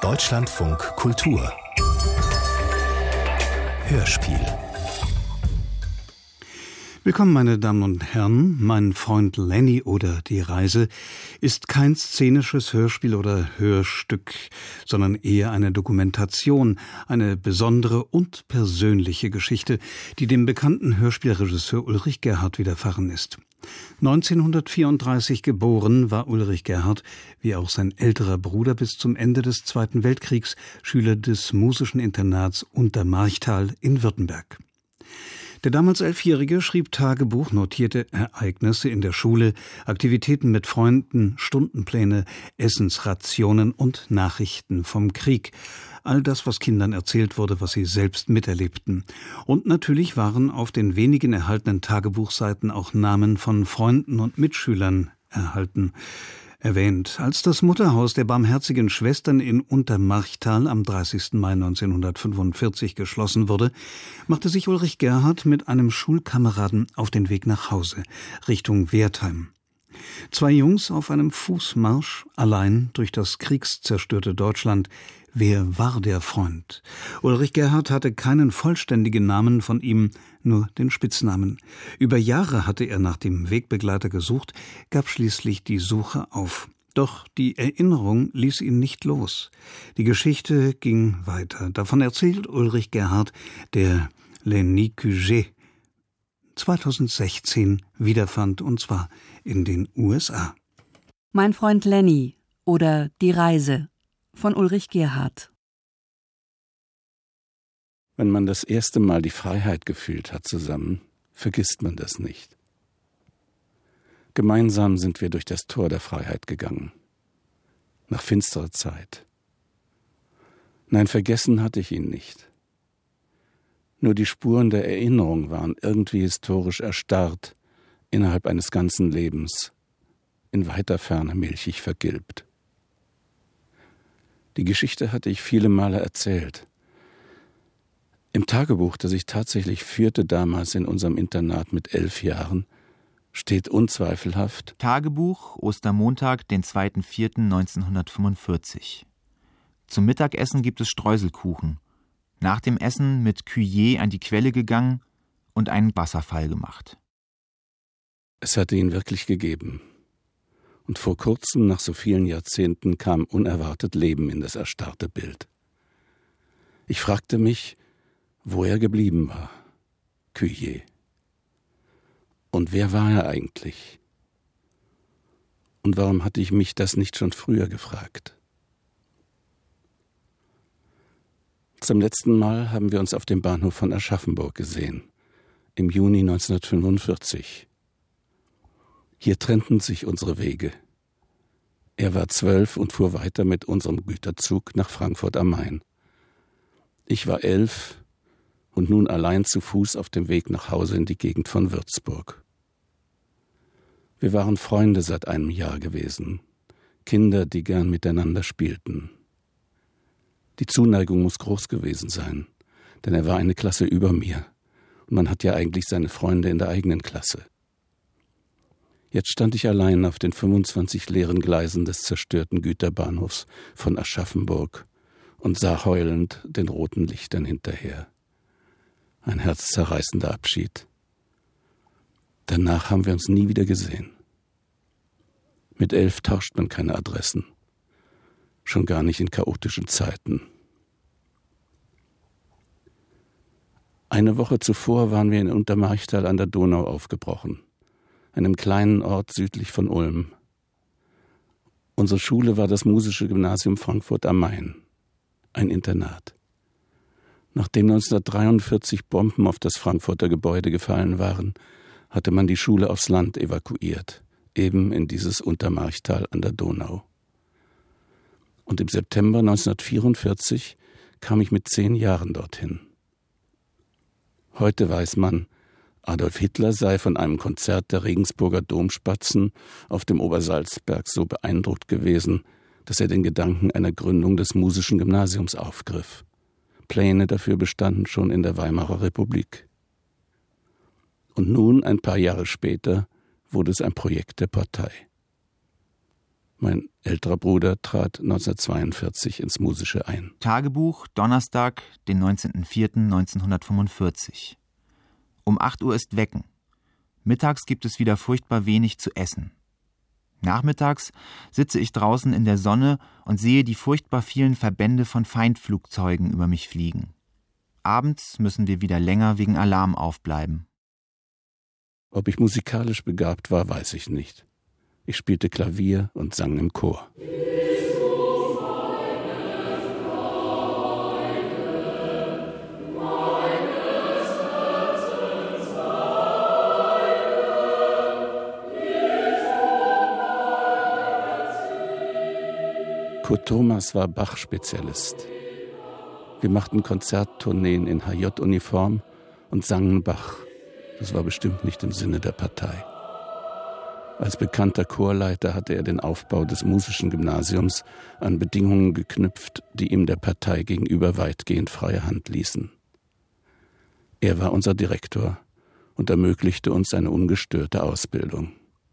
Deutschlandfunk Kultur Hörspiel. Willkommen, meine Damen und Herren. Mein Freund Lenny oder Die Reise ist kein szenisches Hörspiel oder Hörstück, sondern eher eine Dokumentation, eine besondere und persönliche Geschichte, die dem bekannten Hörspielregisseur Ulrich Gerhardt widerfahren ist. 1934 geboren war Ulrich Gerhardt, wie auch sein älterer Bruder, bis zum Ende des Zweiten Weltkriegs Schüler des musischen Internats Untermarchtal in Württemberg. Der damals 11-Jährige schrieb Tagebuch, notierte Ereignisse in der Schule, Aktivitäten mit Freunden, Stundenpläne, Essensrationen und Nachrichten vom Krieg. All das, was Kindern erzählt wurde, was sie selbst miterlebten. Und natürlich waren auf den wenigen erhaltenen Tagebuchseiten auch Namen von Freunden und Mitschülern erwähnt. Als das Mutterhaus der Barmherzigen Schwestern in Untermarchtal am 30. Mai 1945 geschlossen wurde, machte sich Ulrich Gerhardt mit einem Schulkameraden auf den Weg nach Hause, Richtung Wertheim. Zwei Jungs auf einem Fußmarsch, allein durch das kriegszerstörte Deutschland. Wer war der Freund? Ulrich Gerhardt hatte keinen vollständigen Namen von ihm, nur den Spitznamen. Über Jahre hatte er nach dem Wegbegleiter gesucht, gab schließlich die Suche auf. Doch die Erinnerung ließ ihn nicht los. Die Geschichte ging weiter. Davon erzählt Ulrich Gerhardt, der Lenny Cuget 2016 wiederfand, und zwar in den USA. Mein Freund Lenny oder Die Reise von Ulrich Gerhardt. Wenn man das erste Mal die Freiheit gefühlt hat zusammen, vergisst man das nicht. Gemeinsam sind wir durch das Tor der Freiheit gegangen. Nach finsterer Zeit. Nein, vergessen hatte ich ihn nicht. Nur die Spuren der Erinnerung waren irgendwie historisch erstarrt, innerhalb eines ganzen Lebens, in weiter Ferne milchig vergilbt. Die Geschichte hatte ich viele Male erzählt. Im Tagebuch, das ich tatsächlich führte damals in unserem Internat mit 11 Jahren, steht unzweifelhaft: Tagebuch, Ostermontag, den 2.4.1945. Zum Mittagessen gibt es Streuselkuchen. Nach dem Essen mit Cuillet an die Quelle gegangen und einen Wasserfall gemacht. Es hatte ihn wirklich gegeben. Und vor kurzem, nach so vielen Jahrzehnten, kam unerwartet Leben in das erstarrte Bild. Ich fragte mich, wo er geblieben war. Cuillet. Und wer war er eigentlich? Und warum hatte ich mich das nicht schon früher gefragt? Zum letzten Mal haben wir uns auf dem Bahnhof von Aschaffenburg gesehen, im Juni 1945. Hier trennten sich unsere Wege. Er war 12 und fuhr weiter mit unserem Güterzug nach Frankfurt am Main. Ich war 11 und nun allein zu Fuß auf dem Weg nach Hause in die Gegend von Würzburg. Wir waren Freunde seit einem Jahr gewesen, Kinder, die gern miteinander spielten. Die Zuneigung muss groß gewesen sein, denn er war eine Klasse über mir und man hat ja eigentlich seine Freunde in der eigenen Klasse. Jetzt stand ich allein auf den 25 leeren Gleisen des zerstörten Güterbahnhofs von Aschaffenburg und sah heulend den roten Lichtern hinterher. Ein herzzerreißender Abschied. Danach haben wir uns nie wieder gesehen. Mit 11 tauscht man keine Adressen. Schon gar nicht in chaotischen Zeiten. Eine Woche zuvor waren wir in Untermarchtal an der Donau aufgebrochen, einem kleinen Ort südlich von Ulm. Unsere Schule war das Musische Gymnasium Frankfurt am Main, ein Internat. Nachdem 1943 Bomben auf das Frankfurter Gebäude gefallen waren, hatte man die Schule aufs Land evakuiert, eben in dieses Untermarchtal an der Donau. Und im September 1944 kam ich mit 10 Jahren dorthin. Heute weiß man, Adolf Hitler sei von einem Konzert der Regensburger Domspatzen auf dem Obersalzberg so beeindruckt gewesen, dass er den Gedanken einer Gründung des musischen Gymnasiums aufgriff. Pläne dafür bestanden schon in der Weimarer Republik. Und nun, ein paar Jahre später, wurde es ein Projekt der Partei. Mein älterer Bruder trat 1942 ins Musische ein. Tagebuch, Donnerstag, den 19.04.1945. Um 8 Uhr ist Wecken. Mittags gibt es wieder furchtbar wenig zu essen. Nachmittags sitze ich draußen in der Sonne und sehe die furchtbar vielen Verbände von Feindflugzeugen über mich fliegen. Abends müssen wir wieder länger wegen Alarm aufbleiben. Ob ich musikalisch begabt war, weiß ich nicht. Ich spielte Klavier und sang im Chor. Kurt Thomas war Bach-Spezialist. Wir machten Konzerttourneen in HJ-Uniform und sangen Bach. Das war bestimmt nicht im Sinne der Partei. Als bekannter Chorleiter hatte er den Aufbau des musischen Gymnasiums an Bedingungen geknüpft, die ihm der Partei gegenüber weitgehend freie Hand ließen. Er war unser Direktor und ermöglichte uns eine ungestörte Ausbildung.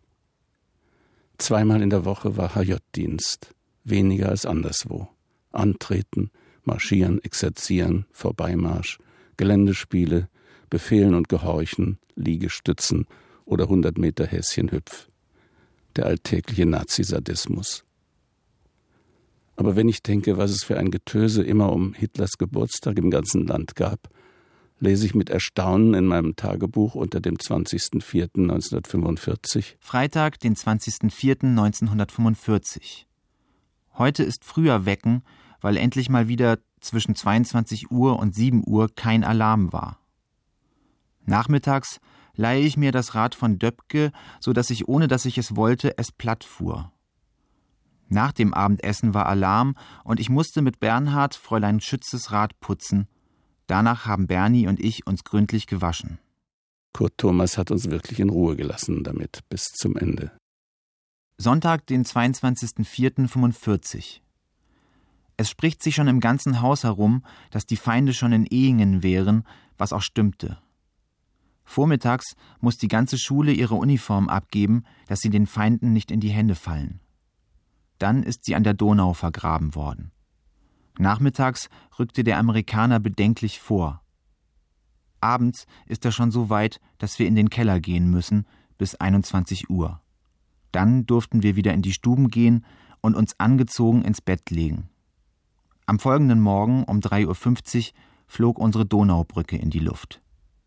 2-mal in der Woche war HJ-Dienst, weniger als anderswo. Antreten, marschieren, exerzieren, Vorbeimarsch, Geländespiele, Befehlen und Gehorchen, Liegestützen oder 100 Meter Häschenhüpf. Der alltägliche Nazisadismus. Aber wenn ich denke, was es für ein Getöse immer um Hitlers Geburtstag im ganzen Land gab, lese ich mit Erstaunen in meinem Tagebuch unter dem 20.04.1945. Freitag, den 20.04.1945. Heute ist früher Wecken, weil endlich mal wieder zwischen 22 Uhr und 7 Uhr kein Alarm war. Nachmittags leihe ich mir das Rad von Döpke, so dass ich, ohne dass ich es wollte, es platt fuhr. Nach dem Abendessen war Alarm und ich musste mit Bernhard Fräulein Schützes Rad putzen. Danach haben Bernie und ich uns gründlich gewaschen. Kurt Thomas hat uns wirklich in Ruhe gelassen damit, bis zum Ende. Sonntag, den 22.04.45. Es spricht sich schon im ganzen Haus herum, dass die Feinde schon in Ehingen wären, was auch stimmte. Vormittags muss die ganze Schule ihre Uniform abgeben, dass sie den Feinden nicht in die Hände fallen. Dann ist sie an der Donau vergraben worden. Nachmittags rückte der Amerikaner bedenklich vor. Abends ist er schon so weit, dass wir in den Keller gehen müssen, bis 21 Uhr. Dann durften wir wieder in die Stuben gehen und uns angezogen ins Bett legen. Am folgenden Morgen um 3.50 Uhr flog unsere Donaubrücke in die Luft.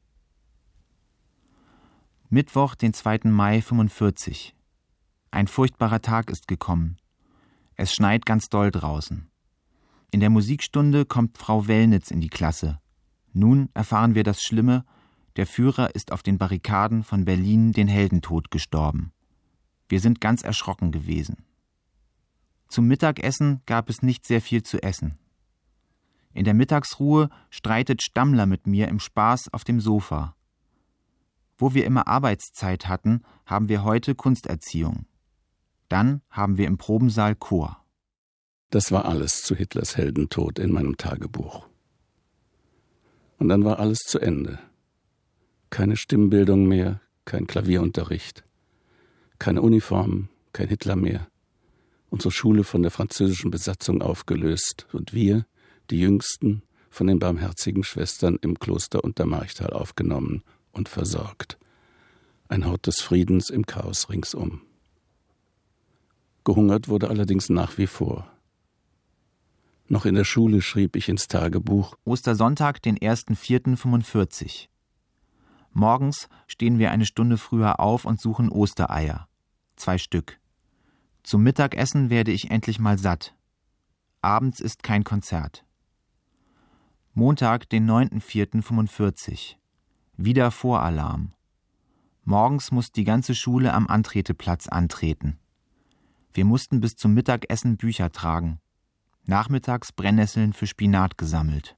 Mittwoch, den 2. Mai 45. Ein furchtbarer Tag ist gekommen. Es schneit ganz doll draußen. In der Musikstunde kommt Frau Wellnitz in die Klasse. Nun erfahren wir das Schlimme: Der Führer ist auf den Barrikaden von Berlin den Heldentod gestorben. Wir sind ganz erschrocken gewesen. Zum Mittagessen gab es nicht sehr viel zu essen. In der Mittagsruhe streitet Stammler mit mir im Spaß auf dem Sofa. Wo wir immer Arbeitszeit hatten, haben wir heute Kunsterziehung. Dann haben wir im Probensaal Chor. Das war alles zu Hitlers Heldentod in meinem Tagebuch. Und dann war alles zu Ende. Keine Stimmbildung mehr, kein Klavierunterricht, keine Uniform, kein Hitler mehr. Unsere Schule von der französischen Besatzung aufgelöst und wir, die Jüngsten, von den barmherzigen Schwestern im Kloster Untermarchtal aufgenommen und versorgt. Ein Hort des Friedens im Chaos ringsum. Gehungert wurde allerdings nach wie vor. Noch in der Schule schrieb ich ins Tagebuch: Ostersonntag, den 1.04.45. Morgens stehen wir eine Stunde früher auf und suchen Ostereier. 2 Stück. Zum Mittagessen werde ich endlich mal satt. Abends ist kein Konzert. Montag, den 9.04.45. Wieder Voralarm. Morgens muss die ganze Schule am Antreteplatz antreten. Wir mussten bis zum Mittagessen Bücher tragen. Nachmittags Brennnesseln für Spinat gesammelt.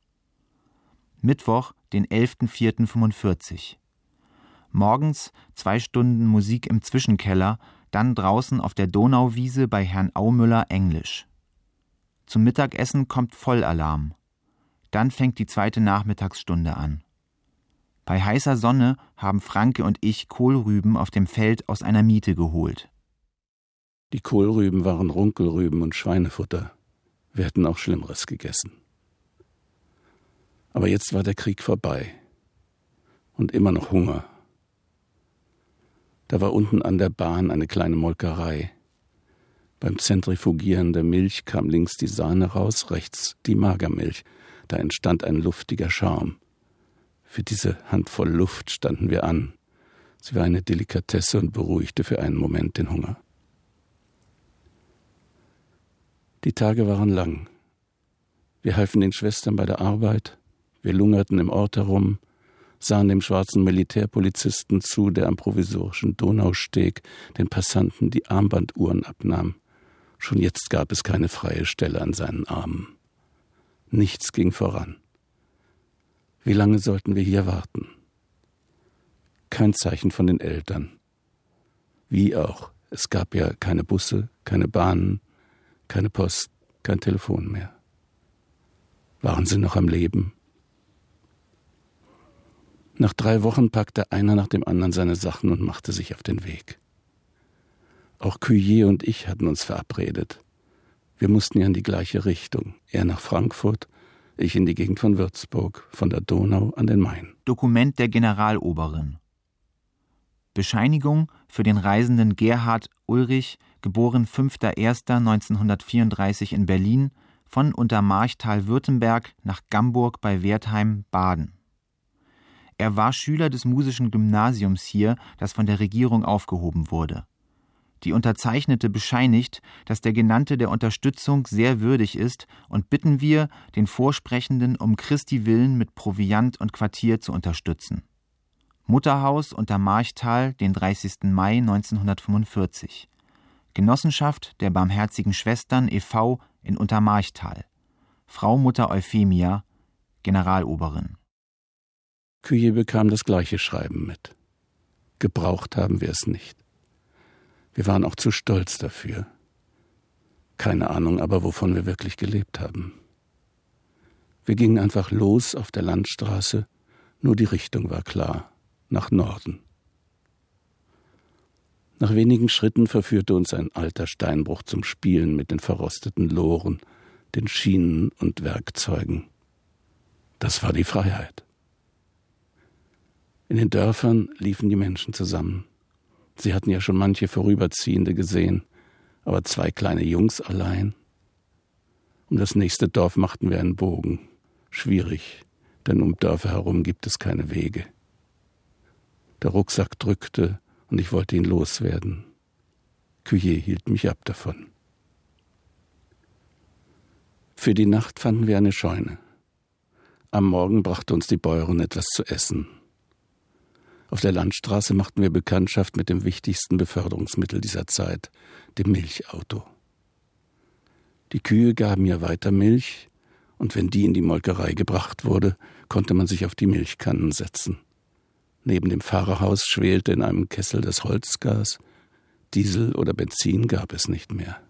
Mittwoch, den 11.04.45. Morgens 2 Stunden Musik im Zwischenkeller, dann draußen auf der Donauwiese bei Herrn Aumüller Englisch. Zum Mittagessen kommt Vollalarm. Dann fängt die 2. Nachmittagsstunde an. Bei heißer Sonne haben Franke und ich Kohlrüben auf dem Feld aus einer Miete geholt. Die Kohlrüben waren Runkelrüben und Schweinefutter. Wir hätten auch Schlimmeres gegessen. Aber jetzt war der Krieg vorbei. Und immer noch Hunger. Da war unten an der Bahn eine kleine Molkerei. Beim Zentrifugieren der Milch kam links die Sahne raus, rechts die Magermilch. Da entstand ein luftiger Schaum. Für diese Handvoll Luft standen wir an. Sie war eine Delikatesse und beruhigte für einen Moment den Hunger. Die Tage waren lang. Wir halfen den Schwestern bei der Arbeit, wir lungerten im Ort herum, sahen dem schwarzen Militärpolizisten zu, der am provisorischen Donausteg den Passanten die Armbanduhren abnahm. Schon jetzt gab es keine freie Stelle an seinen Armen. Nichts ging voran. Wie lange sollten wir hier warten? Kein Zeichen von den Eltern. Wie auch, es gab ja keine Busse, keine Bahnen, keine Post, kein Telefon mehr. Waren sie noch am Leben? Nach 3 Wochen packte einer nach dem anderen seine Sachen und machte sich auf den Weg. Auch Cuillet und ich hatten uns verabredet. Wir mussten ja in die gleiche Richtung. Er nach Frankfurt, ich in die Gegend von Würzburg, von der Donau an den Main. Dokument der Generaloberin. Bescheinigung für den Reisenden Gerhard Ulrich, geboren 5.1.1934 in Berlin, von Untermarchtal-Württemberg nach Gamburg bei Wertheim, Baden. Er war Schüler des musischen Gymnasiums hier, das von der Regierung aufgehoben wurde. Die Unterzeichnete bescheinigt, dass der Genannte der Unterstützung sehr würdig ist, und bitten wir, den Vorsprechenden um Christi willen mit Proviant und Quartier zu unterstützen. Mutterhaus Untermarchtal, den 30. Mai 1945. Genossenschaft der Barmherzigen Schwestern e.V. in Untermarchtal. Frau Mutter Euphemia, Generaloberin. Cuillet bekam das gleiche Schreiben mit. Gebraucht haben wir es nicht. Wir waren auch zu stolz dafür. Keine Ahnung aber, wovon wir wirklich gelebt haben. Wir gingen einfach los auf der Landstraße, nur die Richtung war klar, nach Norden. Nach wenigen Schritten verführte uns ein alter Steinbruch zum Spielen mit den verrosteten Loren, den Schienen und Werkzeugen. Das war die Freiheit. In den Dörfern liefen die Menschen zusammen. Sie hatten ja schon manche Vorüberziehende gesehen, aber 2 kleine Jungs allein. Um das nächste Dorf machten wir einen Bogen. Schwierig, denn um Dörfer herum gibt es keine Wege. Der Rucksack drückte und ich wollte ihn loswerden. Cuillet hielt mich ab davon. Für die Nacht fanden wir eine Scheune. Am Morgen brachte uns die Bäuerin etwas zu essen. Auf der Landstraße machten wir Bekanntschaft mit dem wichtigsten Beförderungsmittel dieser Zeit, dem Milchauto. Die Kühe gaben ja weiter Milch, und wenn die in die Molkerei gebracht wurde, konnte man sich auf die Milchkannen setzen. Neben dem Fahrerhaus schwelte in einem Kessel das Holzgas. Diesel oder Benzin gab es nicht mehr.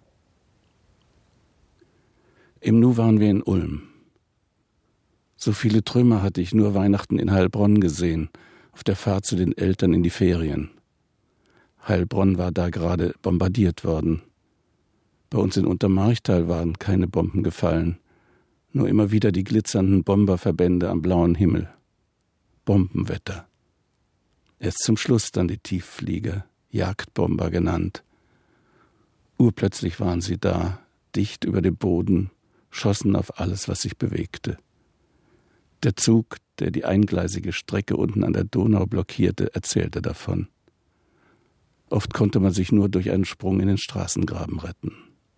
Im Nu waren wir in Ulm. So viele Trümmer hatte ich nur Weihnachten in Heilbronn gesehen, auf der Fahrt zu den Eltern in die Ferien. Heilbronn war da gerade bombardiert worden. Bei uns in Untermarchtal waren keine Bomben gefallen, nur immer wieder die glitzernden Bomberverbände am blauen Himmel. Bombenwetter. Erst zum Schluss dann die Tiefflieger, Jagdbomber genannt. Urplötzlich waren sie da, dicht über dem Boden, schossen auf alles, was sich bewegte. Der Zug, der die eingleisige Strecke unten an der Donau blockierte, erzählte davon. Oft konnte man sich nur durch einen Sprung in den Straßengraben retten.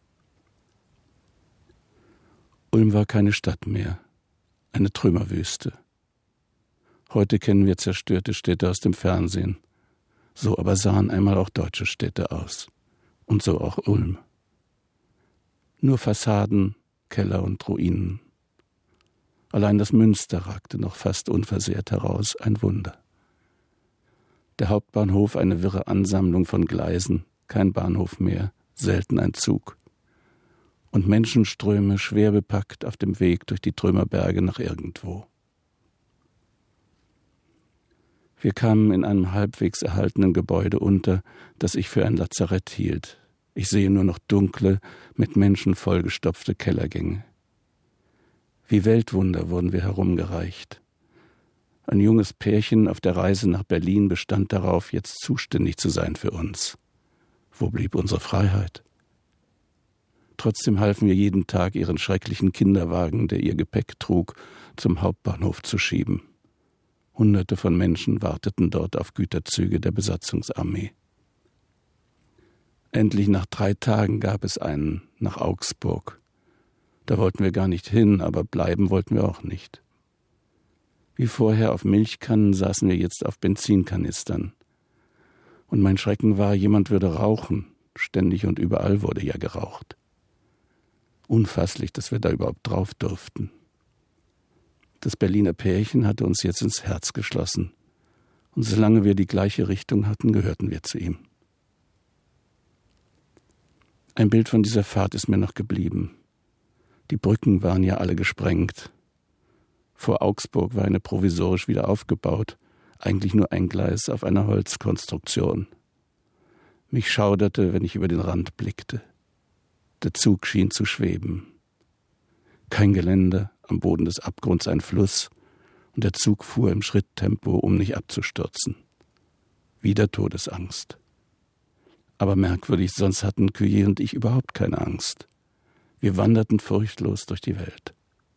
Ulm war keine Stadt mehr, eine Trümmerwüste. Heute kennen wir zerstörte Städte aus dem Fernsehen. So aber sahen einmal auch deutsche Städte aus. Und so auch Ulm. Nur Fassaden, Keller und Ruinen. Allein das Münster ragte noch fast unversehrt heraus, ein Wunder. Der Hauptbahnhof eine wirre Ansammlung von Gleisen, kein Bahnhof mehr, selten ein Zug. Und Menschenströme schwer bepackt auf dem Weg durch die Trümmerberge nach irgendwo. Wir kamen in einem halbwegs erhaltenen Gebäude unter, das ich für ein Lazarett hielt. Ich sehe nur noch dunkle, mit Menschen vollgestopfte Kellergänge. Wie Weltwunder wurden wir herumgereicht. Ein junges Pärchen auf der Reise nach Berlin bestand darauf, jetzt zuständig zu sein für uns. Wo blieb unsere Freiheit? Trotzdem halfen wir jeden Tag, ihren schrecklichen Kinderwagen, der ihr Gepäck trug, zum Hauptbahnhof zu schieben. Hunderte von Menschen warteten dort auf Güterzüge der Besatzungsarmee. Endlich nach 3 Tagen gab es einen nach Augsburg. Da wollten wir gar nicht hin, aber bleiben wollten wir auch nicht. Wie vorher auf Milchkannen saßen wir jetzt auf Benzinkanistern. Und mein Schrecken war, jemand würde rauchen. Ständig und überall wurde ja geraucht. Unfasslich, dass wir da überhaupt drauf durften. Das Berliner Pärchen hatte uns jetzt ins Herz geschlossen. Und solange wir die gleiche Richtung hatten, gehörten wir zu ihm. Ein Bild von dieser Fahrt ist mir noch geblieben. Die Brücken waren ja alle gesprengt. Vor Augsburg war eine provisorisch wieder aufgebaut, eigentlich nur ein Gleis auf einer Holzkonstruktion. Mich schauderte, wenn ich über den Rand blickte. Der Zug schien zu schweben. Kein Geländer, am Boden des Abgrunds ein Fluss, und der Zug fuhr im Schritttempo, um nicht abzustürzen. Wieder Todesangst. Aber merkwürdig, sonst hatten Cuvier und ich überhaupt keine Angst. Wir wanderten furchtlos durch die Welt.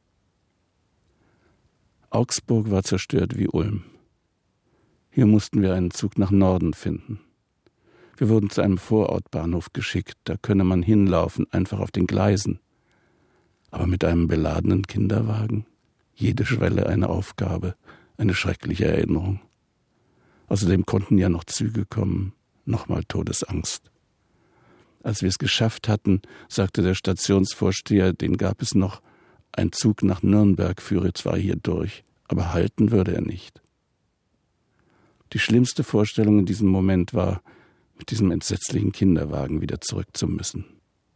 Augsburg war zerstört wie Ulm. Hier mussten wir einen Zug nach Norden finden. Wir wurden zu einem Vorortbahnhof geschickt, da könne man hinlaufen, einfach auf den Gleisen. Aber mit einem beladenen Kinderwagen? Jede Schwelle eine Aufgabe, eine schreckliche Erinnerung. Außerdem konnten ja noch Züge kommen, nochmal Todesangst. Als wir es geschafft hatten, sagte der Stationsvorsteher, den gab es noch, ein Zug nach Nürnberg führe zwar hier durch, aber halten würde er nicht. Die schlimmste Vorstellung in diesem Moment war, mit diesem entsetzlichen Kinderwagen wieder zurück zu müssen.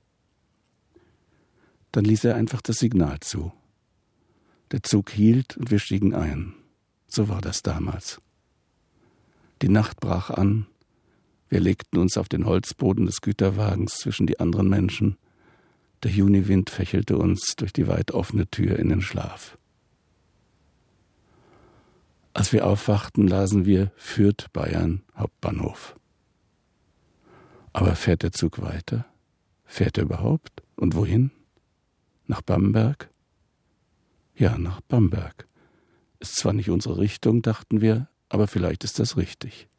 Dann ließ er einfach das Signal zu. Der Zug hielt und wir stiegen ein. So war das damals. Die Nacht brach an. Wir legten uns auf den Holzboden des Güterwagens zwischen die anderen Menschen. Der Juniwind fächelte uns durch die weit offene Tür in den Schlaf. Als wir aufwachten, lasen wir Fürth, Bayern, Hauptbahnhof. Aber fährt der Zug weiter? Fährt er überhaupt? Und wohin? Nach Bamberg? Ja, nach Bamberg. Ist zwar nicht unsere Richtung, dachten wir, aber vielleicht ist das richtig.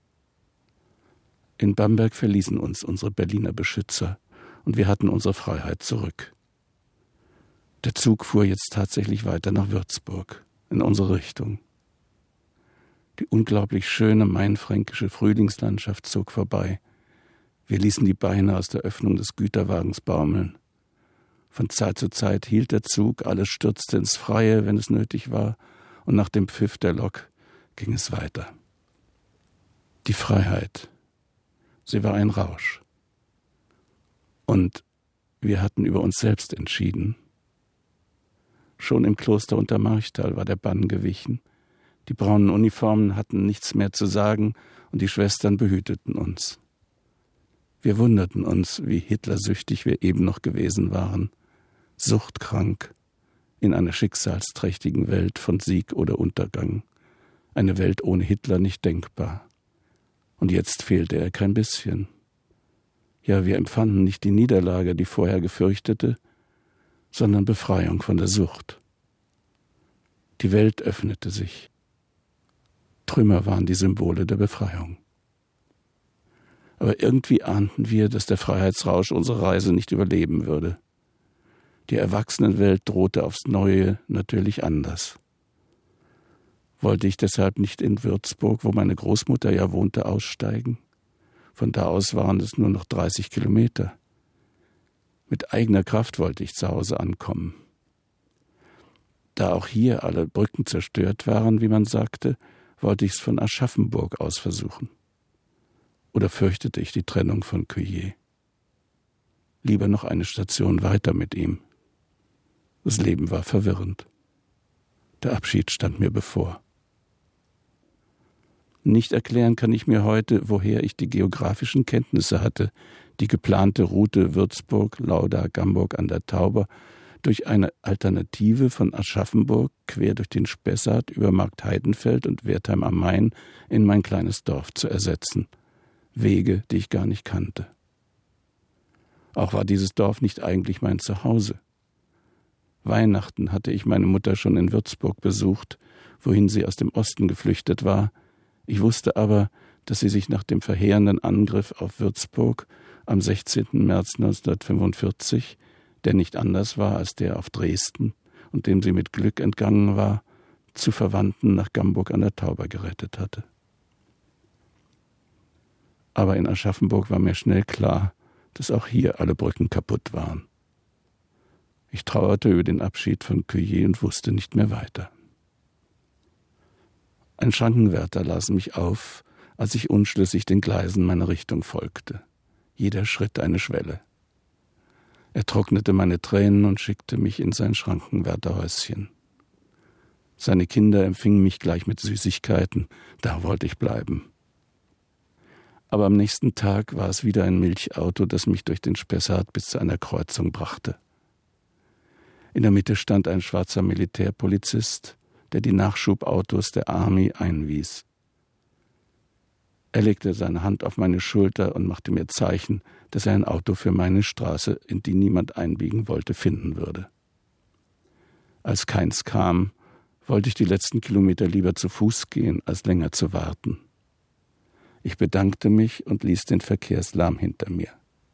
In Bamberg verließen uns unsere Berliner Beschützer und wir hatten unsere Freiheit zurück. Der Zug fuhr jetzt tatsächlich weiter nach Würzburg, in unsere Richtung. Die unglaublich schöne mainfränkische Frühlingslandschaft zog vorbei. Wir ließen die Beine aus der Öffnung des Güterwagens baumeln. Von Zeit zu Zeit hielt der Zug, alles stürzte ins Freie, wenn es nötig war, und nach dem Pfiff der Lok ging es weiter. Die Freiheit, sie war ein Rausch. Und wir hatten über uns selbst entschieden. Schon im Kloster Untermarchtal war der Bann gewichen. Die braunen Uniformen hatten nichts mehr zu sagen und die Schwestern behüteten uns. Wir wunderten uns, wie hitlersüchtig wir eben noch gewesen waren, suchtkrank, in einer schicksalsträchtigen Welt von Sieg oder Untergang, eine Welt ohne Hitler nicht denkbar. Und jetzt fehlte er kein bisschen. Ja, wir empfanden nicht die Niederlage, die vorher gefürchtete, sondern Befreiung von der Sucht. Die Welt öffnete sich. Trümmer waren die Symbole der Befreiung. Aber irgendwie ahnten wir, dass der Freiheitsrausch unsere Reise nicht überleben würde. Die Erwachsenenwelt drohte aufs Neue natürlich anders. Wollte ich deshalb nicht in Würzburg, wo meine Großmutter ja wohnte, aussteigen? Von da aus waren es nur noch 30 Kilometer. Mit eigener Kraft wollte ich zu Hause ankommen. Da auch hier alle Brücken zerstört waren, wie man sagte, wollte ich es von Aschaffenburg aus versuchen. Oder fürchtete ich die Trennung von Cuvier? Lieber noch eine Station weiter mit ihm. Das Leben war verwirrend. Der Abschied stand mir bevor. Nicht erklären kann ich mir heute, woher ich die geografischen Kenntnisse hatte, Die geplante Route Würzburg-Lauda-Gamburg an der Tauber durch eine Alternative von Aschaffenburg quer durch den Spessart über Marktheidenfeld und Wertheim am Main in mein kleines Dorf zu ersetzen. Wege, die ich gar nicht kannte. Auch war dieses Dorf nicht eigentlich mein Zuhause. Weihnachten hatte ich meine Mutter schon in Würzburg besucht, wohin sie aus dem Osten geflüchtet war. Ich wusste aber, dass sie sich nach dem verheerenden Angriff auf Würzburg am 16. März 1945, der nicht anders war als der auf Dresden und dem sie mit Glück entgangen war, zu Verwandten nach Gamburg an der Tauber gerettet hatte. Aber in Aschaffenburg war mir schnell klar, dass auch hier alle Brücken kaputt waren. Ich trauerte über den Abschied von Cueillet und wusste nicht mehr weiter. Ein Schrankenwärter las mich auf, als ich unschlüssig den Gleisen meiner Richtung folgte. Jeder Schritt eine Schwelle. Er trocknete meine Tränen und schickte mich in sein Schrankenwärterhäuschen. Seine Kinder empfingen mich gleich mit Süßigkeiten, da wollte ich bleiben. Aber am nächsten Tag war es wieder ein Milchauto, das mich durch den Spessart bis zu einer Kreuzung brachte. In der Mitte stand ein schwarzer Militärpolizist, der die Nachschubautos der Army einwies. Er legte seine Hand auf meine Schulter und machte mir Zeichen, dass er ein Auto für meine Straße, in die niemand einbiegen wollte, finden würde. Als keins kam, wollte ich die letzten Kilometer lieber zu Fuß gehen, als länger zu warten. Ich bedankte mich und ließ den Verkehrslärm hinter mir.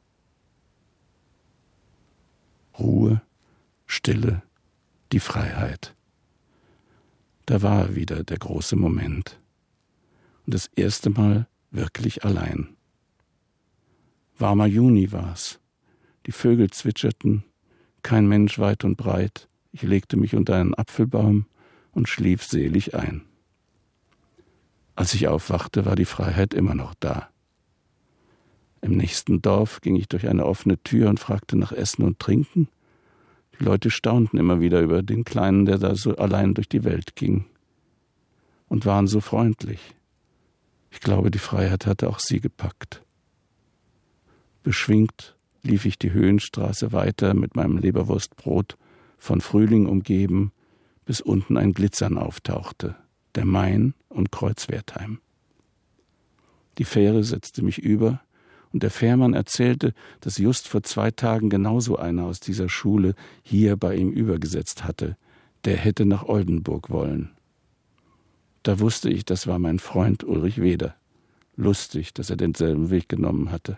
Ruhe, Stille, die Freiheit. Da war wieder der große Moment. Und das erste Mal wirklich allein. Warmer Juni war's. Die Vögel zwitscherten, kein Mensch weit und breit. Ich legte mich unter einen Apfelbaum und schlief selig ein. Als ich aufwachte, war die Freiheit immer noch da. Im nächsten Dorf ging ich durch eine offene Tür und fragte nach Essen und Trinken. Die Leute staunten immer wieder über den Kleinen, der da so allein durch die Welt ging. Und waren so freundlich. Ich glaube, die Freiheit hatte auch sie gepackt. Beschwingt lief ich die Höhenstraße weiter mit meinem Leberwurstbrot, von Frühling umgeben, bis unten ein Glitzern auftauchte, der Main und Kreuz Wertheim. Die Fähre setzte mich über, und der Fährmann erzählte, dass just vor 2 Tagen genauso einer aus dieser Schule hier bei ihm übergesetzt hatte. Der hätte nach Oldenburg wollen. Da wusste ich, das war mein Freund Ulrich Weder. Lustig, dass er denselben Weg genommen hatte.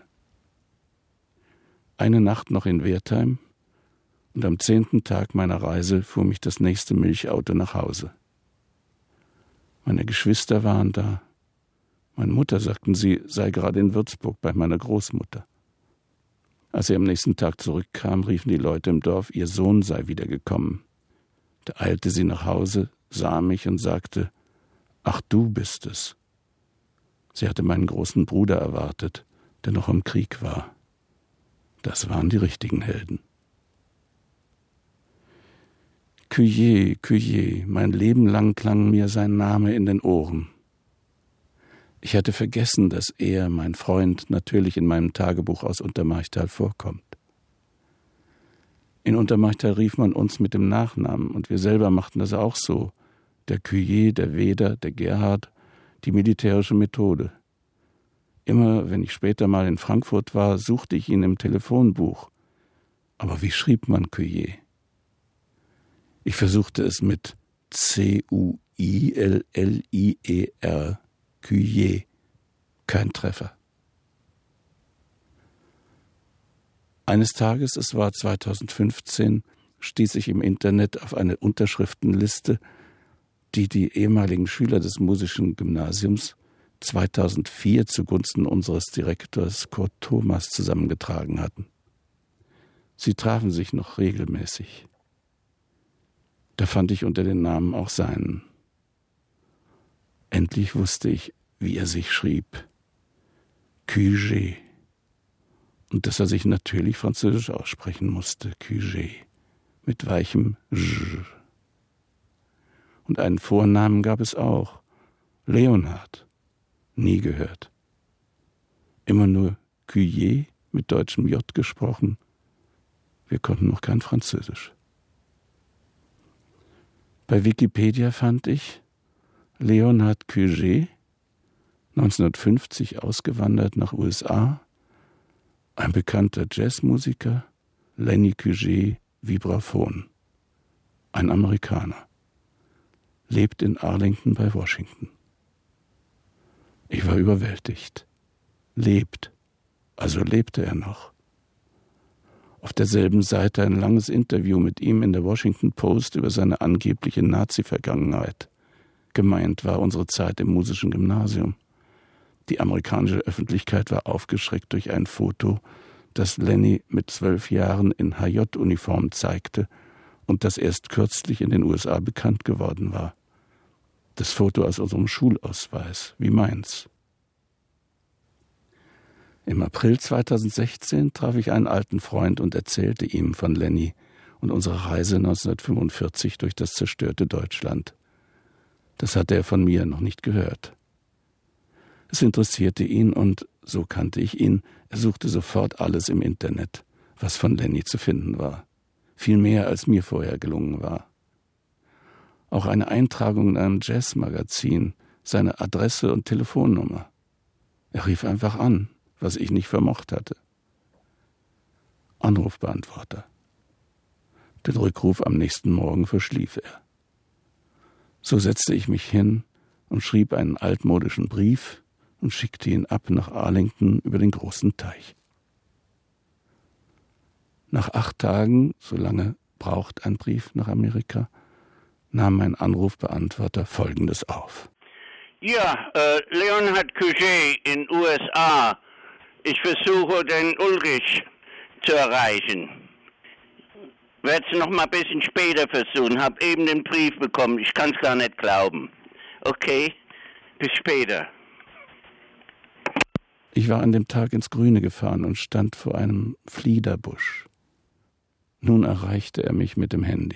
Eine Nacht noch in Wertheim, und am 10. Tag meiner Reise fuhr mich das nächste Milchauto nach Hause. Meine Geschwister waren da. Meine Mutter, sagten sie, sei gerade in Würzburg bei meiner Großmutter. Als sie am nächsten Tag zurückkam, riefen die Leute im Dorf, ihr Sohn sei wiedergekommen. Da eilte sie nach Hause, sah mich und sagte, »Ach, du bist es.« Sie hatte meinen großen Bruder erwartet, der noch im Krieg war. Das waren die richtigen Helden. Cueillet, Cueillet, mein Leben lang klang mir sein Name in den Ohren. Ich hatte vergessen, dass er, mein Freund, natürlich in meinem Tagebuch aus Untermarchtal vorkommt. In Untermarchtal rief man uns mit dem Nachnamen und wir selber machten das auch so. Der Cueillet, der Weder, der Gerhard, die militärische Methode. Immer, wenn ich später mal in Frankfurt war, suchte ich ihn im Telefonbuch. Aber wie schrieb man Cueillet? Ich versuchte es mit C-U-I-L-L-I-E-R, Cueillet. Kein Treffer. Eines Tages, es war 2015, stieß ich im Internet auf eine Unterschriftenliste, die die ehemaligen Schüler des musischen Gymnasiums 2004 zugunsten unseres Direktors Kurt Thomas zusammengetragen hatten. Sie trafen sich noch regelmäßig. Da fand ich unter den Namen auch seinen. Endlich wusste ich, wie er sich schrieb. Cueillet. Und dass er sich natürlich französisch aussprechen musste. Cueillet. Mit weichem J. Und einen Vornamen gab es auch. Leonhard. Nie gehört. Immer nur Cueillet mit deutschem J gesprochen. Wir konnten noch kein Französisch. Bei Wikipedia fand ich Leonhard Cuget, 1950 ausgewandert nach USA, ein bekannter Jazzmusiker, Lenny Cuget, Vibraphon, ein Amerikaner, lebt in Arlington bei Washington. Ich war überwältigt. Lebt, also lebte er noch. Auf derselben Seite ein langes Interview mit ihm in der Washington Post über seine angebliche Nazi-Vergangenheit. Gemeint war unsere Zeit im musischen Gymnasium. Die amerikanische Öffentlichkeit war aufgeschreckt durch ein Foto, das Lenny mit 12 Jahren in HJ-Uniform zeigte und das erst kürzlich in den USA bekannt geworden war. Das Foto aus unserem Schulausweis, wie meins. Im April 2016 traf ich einen alten Freund und erzählte ihm von Lenny und unserer Reise 1945 durch das zerstörte Deutschland. Das hatte er von mir noch nicht gehört. Es interessierte ihn und, so kannte ich ihn, er suchte sofort alles im Internet, was von Lenny zu finden war. Viel mehr, als mir vorher gelungen war. Auch eine Eintragung in einem Jazzmagazin, seine Adresse und Telefonnummer. Er rief einfach an, was ich nicht vermocht hatte. Anrufbeantworter. Den Rückruf am nächsten Morgen verschlief er. So setzte ich mich hin und schrieb einen altmodischen Brief und schickte ihn ab nach Arlington über den großen Teich. Nach 8 Tagen, so lange braucht ein Brief nach Amerika, nahm mein Anrufbeantworter Folgendes auf. Ja, Leonhard Cuget in USA. Ich versuche, den Ulrich zu erreichen. Werde es noch mal ein bisschen später versuchen. Hab eben den Brief bekommen. Ich kann es gar nicht glauben. Okay, bis später. Ich war an dem Tag ins Grüne gefahren und stand vor einem Fliederbusch. Nun erreichte er mich mit dem Handy.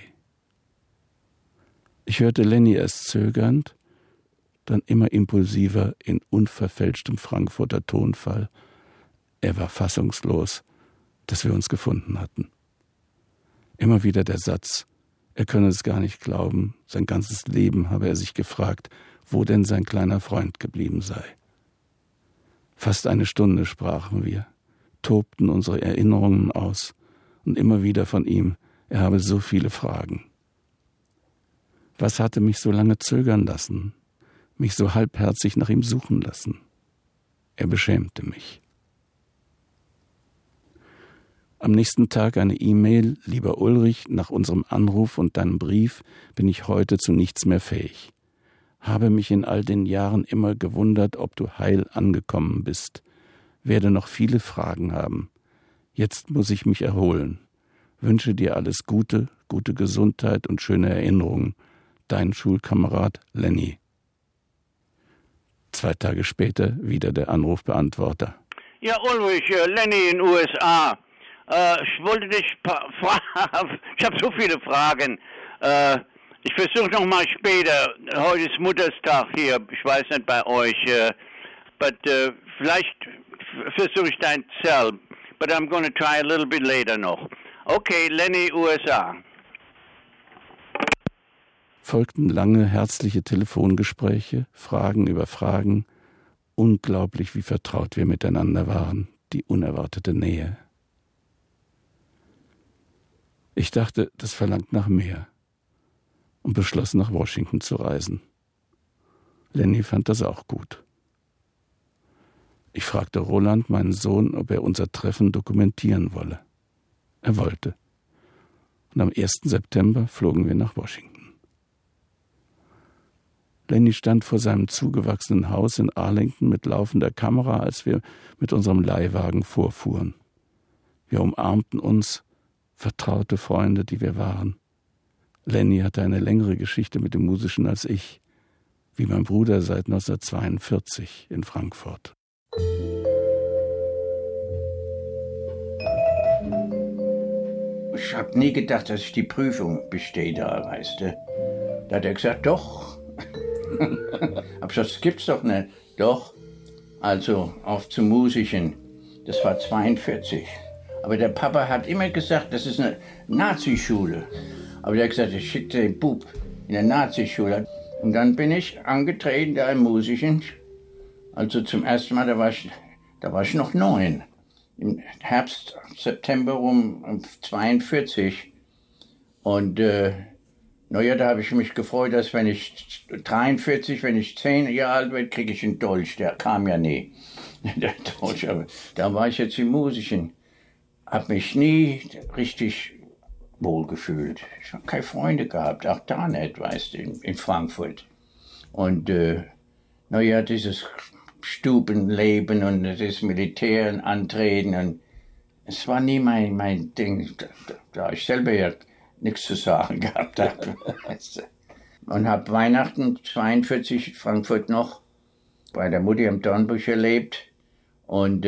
Ich hörte Lenny erst zögernd, dann immer impulsiver in unverfälschtem Frankfurter Tonfall. Er war fassungslos, dass wir uns gefunden hatten. Immer wieder der Satz, er könne es gar nicht glauben, sein ganzes Leben habe er sich gefragt, wo denn sein kleiner Freund geblieben sei. Fast eine Stunde sprachen wir, tobten unsere Erinnerungen aus und immer wieder von ihm, er habe so viele Fragen. Was hatte mich so lange zögern lassen, mich so halbherzig nach ihm suchen lassen? Er beschämte mich. Am nächsten Tag eine E-Mail, lieber Ulrich, nach unserem Anruf und deinem Brief bin ich heute zu nichts mehr fähig. Habe mich in all den Jahren immer gewundert, ob du heil angekommen bist. Werde noch viele Fragen haben. Jetzt muss ich mich erholen. Wünsche dir alles Gute, gute Gesundheit und schöne Erinnerungen. Dein Schulkamerad Lenny. 2 Tage später wieder der Anrufbeantworter. Ja, Ulrich, Lenny in USA. Ich wollte dich fragen, ich habe so viele Fragen. Ich versuche noch mal später. Heute ist Mutterstag hier, ich weiß nicht bei euch. Vielleicht versuche ich dein Zell. But I'm going to try a little bit later noch. Okay, Lenny, USA. Folgten lange, herzliche Telefongespräche, Fragen über Fragen. Unglaublich, wie vertraut wir miteinander waren, die unerwartete Nähe. Ich dachte, das verlangt nach mehr und beschloss, nach Washington zu reisen. Lenny fand das auch gut. Ich fragte Roland, meinen Sohn, ob er unser Treffen dokumentieren wolle. Er wollte. Und am 1. September flogen wir nach Washington. Lenny stand vor seinem zugewachsenen Haus in Arlington mit laufender Kamera, als wir mit unserem Leihwagen vorfuhren. Wir umarmten uns, vertraute Freunde, die wir waren. Lenny hatte eine längere Geschichte mit dem Musischen als ich, wie mein Bruder seit 1942 in Frankfurt. Ich habe nie gedacht, dass ich die Prüfung bestehe da, weißt du. Da hat er gesagt, doch. Aber das gibt's doch nicht. Doch. Also, auf zum Musischen. Das war 42. Aber der Papa hat immer gesagt, das ist eine Nazischule. Aber der hat gesagt, ich schicke den Bub in eine Nazischule. Und dann bin ich angetreten da im Musischen. Also zum ersten Mal, da war ich noch 9. Im Herbst, September um 42. Und naja, da habe ich mich gefreut, dass wenn ich 43, wenn ich 10 Jahre alt werde, kriege ich einen Dolch. Der kam ja nie. Der Dolch, aber da war ich jetzt im Musischen. Habe mich nie richtig wohl gefühlt. Ich habe keine Freunde gehabt, auch da nicht, weißt du, in Frankfurt. Und naja, dieses Stubenleben und das Militär antreten, und es war nie mein Ding, da ich selber ja nichts zu sagen gehabt habe. Weißt du. Und habe Weihnachten 42 in Frankfurt noch bei der Mutti am Dornbusch erlebt. Und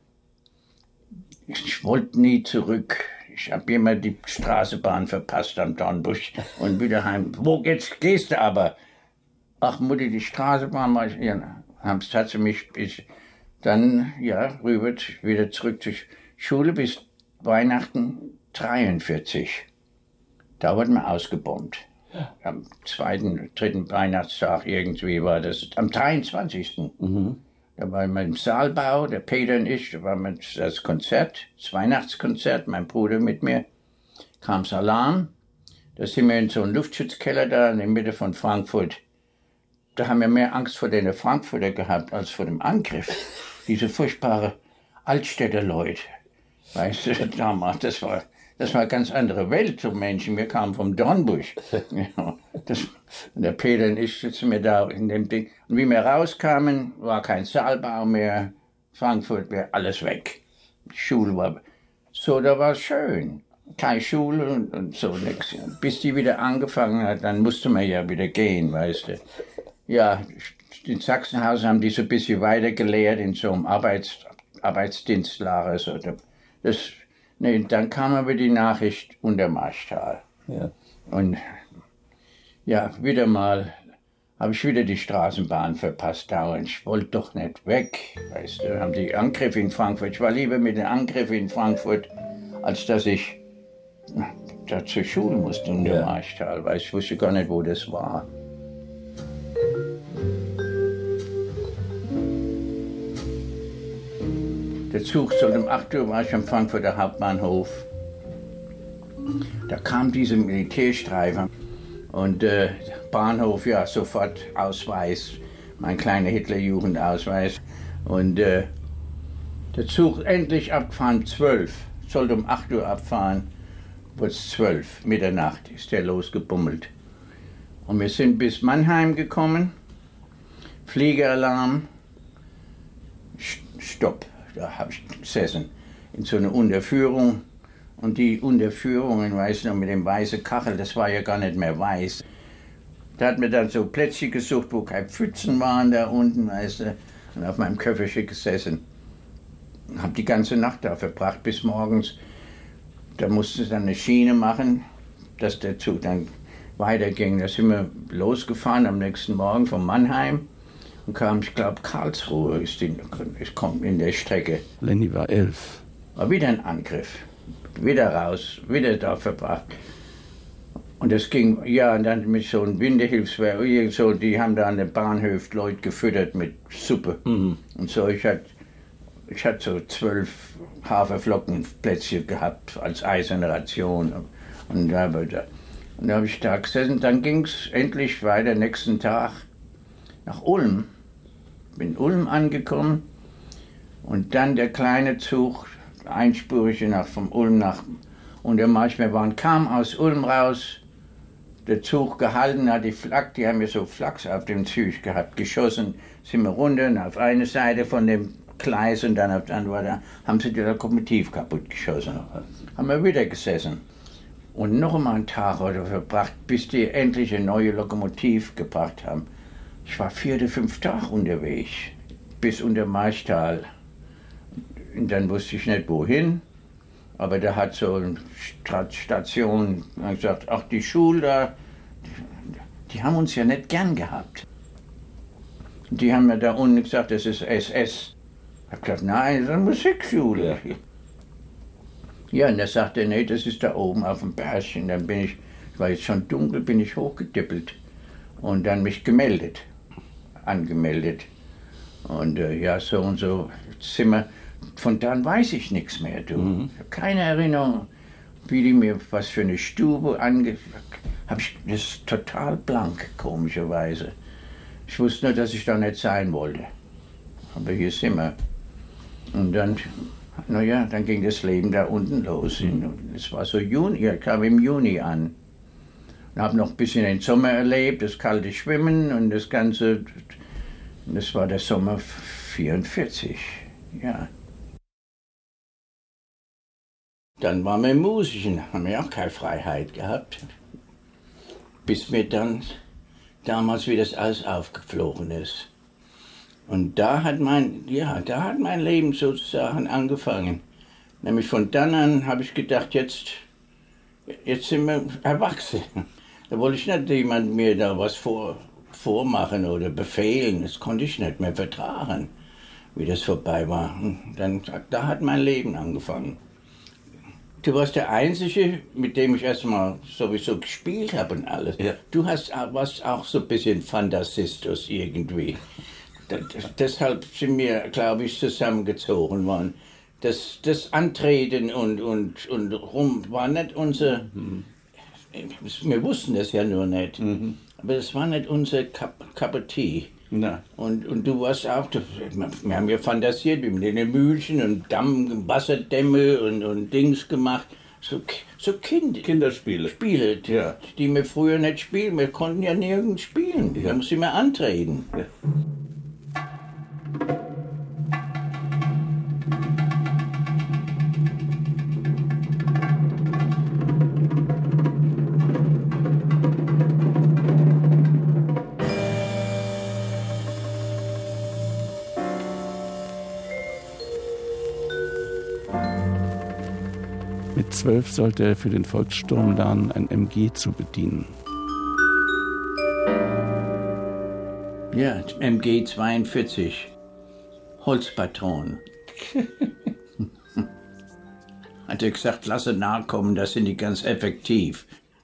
ich wollte nie zurück. Ich habe immer die Straßenbahn verpasst am Dornbusch und wieder heim. Wo gehst du aber? Ach Mutti, die Straßenbahn war ich. Ja, hat sie mich dann rüber wieder zurück zur Schule bis Weihnachten 43. Da wurden wir ausgebombt. Ja. Am 2., 3. Weihnachtstag irgendwie war das. Am 23. Da war wir im Saalbau, der Peter und ich, da war das Konzert, das Weihnachtskonzert, mein Bruder mit mir, kam's Alarm. Da sind wir in so einem Luftschutzkeller da in der Mitte von Frankfurt. Da haben wir mehr Angst vor den Frankfurter gehabt, als vor dem Angriff. Diese furchtbare Altstädter Leute. Weißt du, damals, das war eine ganz andere Welt zum Menschen. Wir kamen vom Dornbusch. Ja, und der Peter und ich sitzen wir da in dem Ding. Und wie wir rauskamen, war kein Saalbau mehr. Frankfurt wäre alles weg. Die Schule war so, da war es schön. Keine Schule und so nichts. Bis die wieder angefangen hat, dann musste man ja wieder gehen, weißt du. Ja, in Sachsenhausen haben die so ein bisschen weiter gelehrt in so einem Arbeitsdienstlager. So. Dann kam aber die Nachricht Untermarschtal. Ja. Und ja, wieder mal habe ich wieder die Straßenbahn verpasst dauernd. Ich wollte doch nicht weg. Weißt du, haben die Angriffe in Frankfurt. Ich war lieber mit den Angriffen in Frankfurt, als dass ich da zur Schule musste in der Marschtal, weil ich wusste gar nicht, wo das war. Der Zug sollte um 8 Uhr, war ich am Frankfurter Hauptbahnhof. Da kam diese Militärstreifen und Bahnhof, ja, sofort Ausweis, mein kleiner Hitlerjugendausweis. Und der Zug endlich abgefahren, 12, sollte um 8 Uhr abfahren, wurde es 12, Mitternacht ist der losgebummelt. Und wir sind bis Mannheim gekommen, Fliegeralarm, Stopp. Da habe ich gesessen, in so einer Unterführung. Und die Unterführungen, weißt du, mit dem weißen Kachel, das war ja gar nicht mehr weiß. Da hat mir dann so Plätzchen gesucht, wo keine Pfützen waren da unten, weißt du, und auf meinem Köfferchen gesessen. Habe die ganze Nacht da verbracht, bis morgens. Da musste es dann eine Schiene machen, dass der Zug dann weiterging. Da sind wir losgefahren am nächsten Morgen von Mannheim. Und kam, ich glaube, Karlsruhe kommt in der Strecke. Lenny war 11. War wieder ein Angriff. Wieder raus, wieder da verbracht. Und das ging, ja, und dann mit so einem Winterhilfswehr, so, die haben da an den Bahnhöfen Leute gefüttert mit Suppe. Und so, ich hatte so 12 Haferflockenplätzchen gehabt als eiserne Ration. Und da habe ich da gesessen. Dann ging es endlich weiter, nächsten Tag nach Ulm. Bin in Ulm angekommen und dann der kleine Zug, einspurige von Ulm nach Untermarsch. Wir kamen aus Ulm raus, der Zug gehalten hat, die haben ja so Flaks auf dem Zug gehabt, geschossen, sind wir runter auf eine Seite von dem Gleis und dann auf der anderen Seite haben sie die Lokomotiv kaputt geschossen. Haben wir wieder gesessen und noch einmal einen Tag oder verbracht, bis die endlich eine neue Lokomotiv gebracht haben. Ich war 4, 5 Tage unterwegs, bis Untermarschtal. Und dann wusste ich nicht wohin, aber da hat so eine Station gesagt, ach die Schule da, die haben uns ja nicht gern gehabt. Die haben mir da unten gesagt, das ist SS. Ich habe gesagt, nein, das ist eine Musikschule. Ja, und er sagte, nee, das ist da oben auf dem Bergchen. Dann bin ich, es war jetzt schon dunkel, bin ich hochgedippelt und dann mich angemeldet. Und ja, so und so Zimmer. Von dann weiß ich nichts mehr, du. Ich habe keine Erinnerung, wie die mir was für eine Stube das ist total blank, komischerweise. Ich wusste nur, dass ich da nicht sein wollte. Aber hier sind wir. Und dann, naja, dann ging das Leben da unten los. Es war so Juni, ich kam im Juni an. Und habe noch ein bisschen den Sommer erlebt, das kalte Schwimmen und das Ganze. Das war der Sommer 44, ja. Dann waren wir Musischen, haben wir auch keine Freiheit gehabt. Bis mir dann damals, wie das alles aufgeflogen ist. Und da hat mein Leben sozusagen angefangen. Nämlich von dann an habe ich gedacht, jetzt sind wir erwachsen. Da wollte ich nicht jemand mir da was vormachen oder befehlen. Das konnte ich nicht mehr vertragen, wie das vorbei war. Und da hat mein Leben angefangen. Du warst der Einzige, mit dem ich erstmal sowieso gespielt habe und alles. Ja. Du warst auch so ein bisschen Fantasistus irgendwie. Deshalb sind wir, glaube ich, zusammengezogen worden. Das Antreten und rum war nicht unser. Wir wussten das ja nur nicht. Aber das war nicht unser Cup of Tea. Na. Und du warst auch, wir haben ja fantasiert, mit den Mühlchen und Wasserdämme und Dings gemacht. So Kinderspiele. Spiele, ja. Die wir früher nicht spielen. Wir konnten ja nirgends spielen. Ja. Da mussten wir antreten. Ja. Mit 12 sollte er für den Volkssturm lernen, ein MG zu bedienen. Ja, MG 42, Holzpatronen. Hat er gesagt, lasse nachkommen, das sind die ganz effektiv.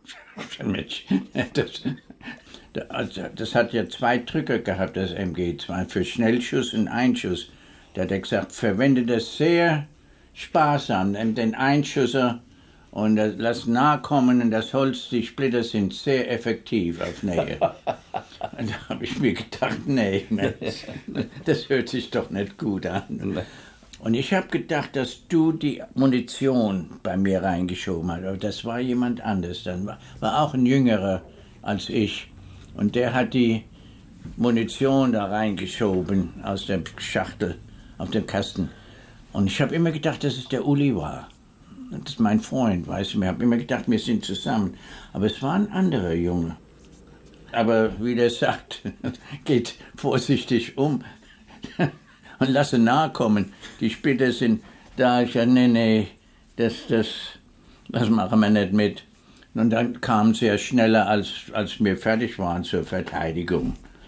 Das hat ja 2 Drücker gehabt, das MG, 2 für Schnellschuss und Einschuss. Da hat er gesagt, verwende das sehr sparsam, nimm den Einschusser und lass nahe kommen und das Holz, die Splitter sind sehr effektiv auf Nähe. Und da habe ich mir gedacht, nee, das hört sich doch nicht gut an. Und ich habe gedacht, dass du die Munition bei mir reingeschoben hast, aber das war jemand anderes. Dann war auch ein Jüngerer als ich und der hat die Munition da reingeschoben aus der Schachtel auf dem Kasten. Und ich habe immer gedacht, dass es der Uli war. Das ist mein Freund, weißt du. Ich habe immer gedacht, wir sind zusammen. Aber es war ein anderer Junge. Aber wie der sagt, geht vorsichtig um und lasse nahe kommen. Die Splitter sind da. Ich sage, nee, das machen wir nicht mit. Und dann kamen sie ja schneller, als wir fertig waren zur Verteidigung.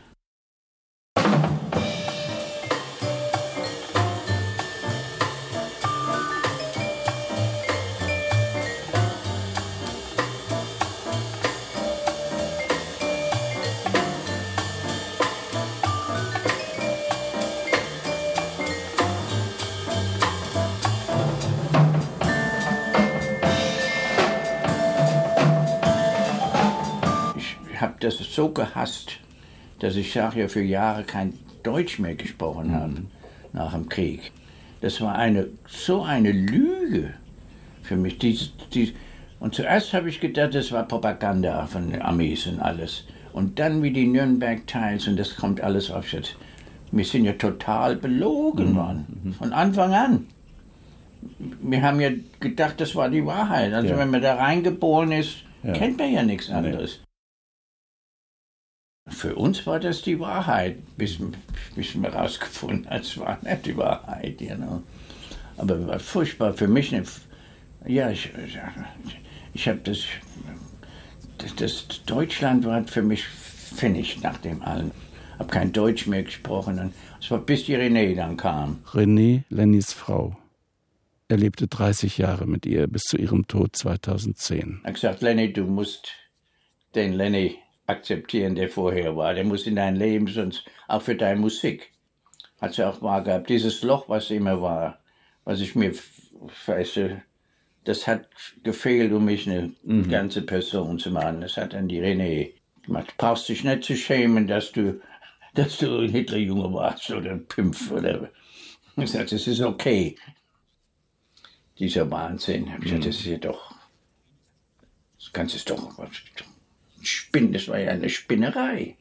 Ich habe das so gehasst, dass ich ja für Jahre kein Deutsch mehr gesprochen habe nach dem Krieg. Das war so eine Lüge für mich. Und zuerst habe ich gedacht, das war Propaganda von den Amis und alles. Und dann wie die Nürnberg Times und das kommt alles auf. Wir sind ja total belogen worden, von Anfang an. Wir haben ja gedacht, das war die Wahrheit. Also wenn man da reingeboren ist, kennt man ja nichts anderes. Für uns war das die Wahrheit, bis wir rausgefunden haben, es war nicht die Wahrheit. You know. Aber war furchtbar für mich. Ja, ich habe das Deutschland war für mich finished nach dem allen. habe kein Deutsch mehr gesprochen. Und es war, bis die René dann kam. René, Lennys Frau. Er lebte 30 Jahre mit ihr bis zu ihrem Tod 2010. Er hat gesagt, Lenny, du musst den Lenny akzeptieren, der vorher war. Der muss in dein Leben, sonst auch für deine Musik. Hat sie auch mal gehabt. Dieses Loch, was immer war, was ich mir, weißt du, das hat gefehlt, um mich eine ganze Person zu machen. Das hat dann die René gemacht. Du brauchst dich nicht zu schämen, dass du ein Hitlerjunge warst oder ein Pimpf oder. Ich sagte, das ist okay. Dieser Wahnsinn. Ich sagte, das ist ja doch, das Ganze ist doch Spinn, das war ja eine Spinnerei.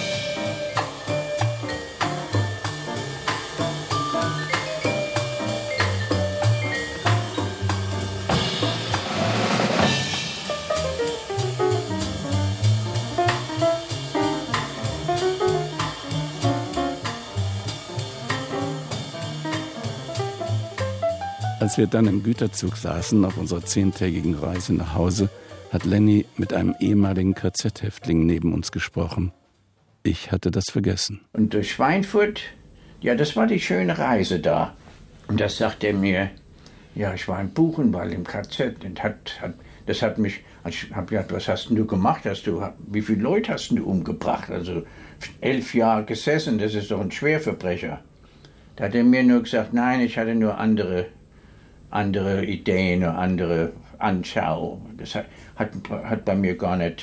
Als wir dann im Güterzug saßen auf unserer 10-tägigen Reise nach Hause, hat Lenny mit einem ehemaligen KZ-Häftling neben uns gesprochen. Ich hatte das vergessen. Und durch Schweinfurt, ja, das war die schöne Reise da. Und das sagt er mir, ja, ich war in Buchenwald im KZ. Und das hat mich, ich habe gesagt, was hast denn du gemacht? Wie viele Leute hast du umgebracht? Also 11 Jahre gesessen, das ist doch ein Schwerverbrecher. Da hat er mir nur gesagt, nein, ich hatte nur andere Ideen, eine andere Anschau. Das hat bei mir gar nicht,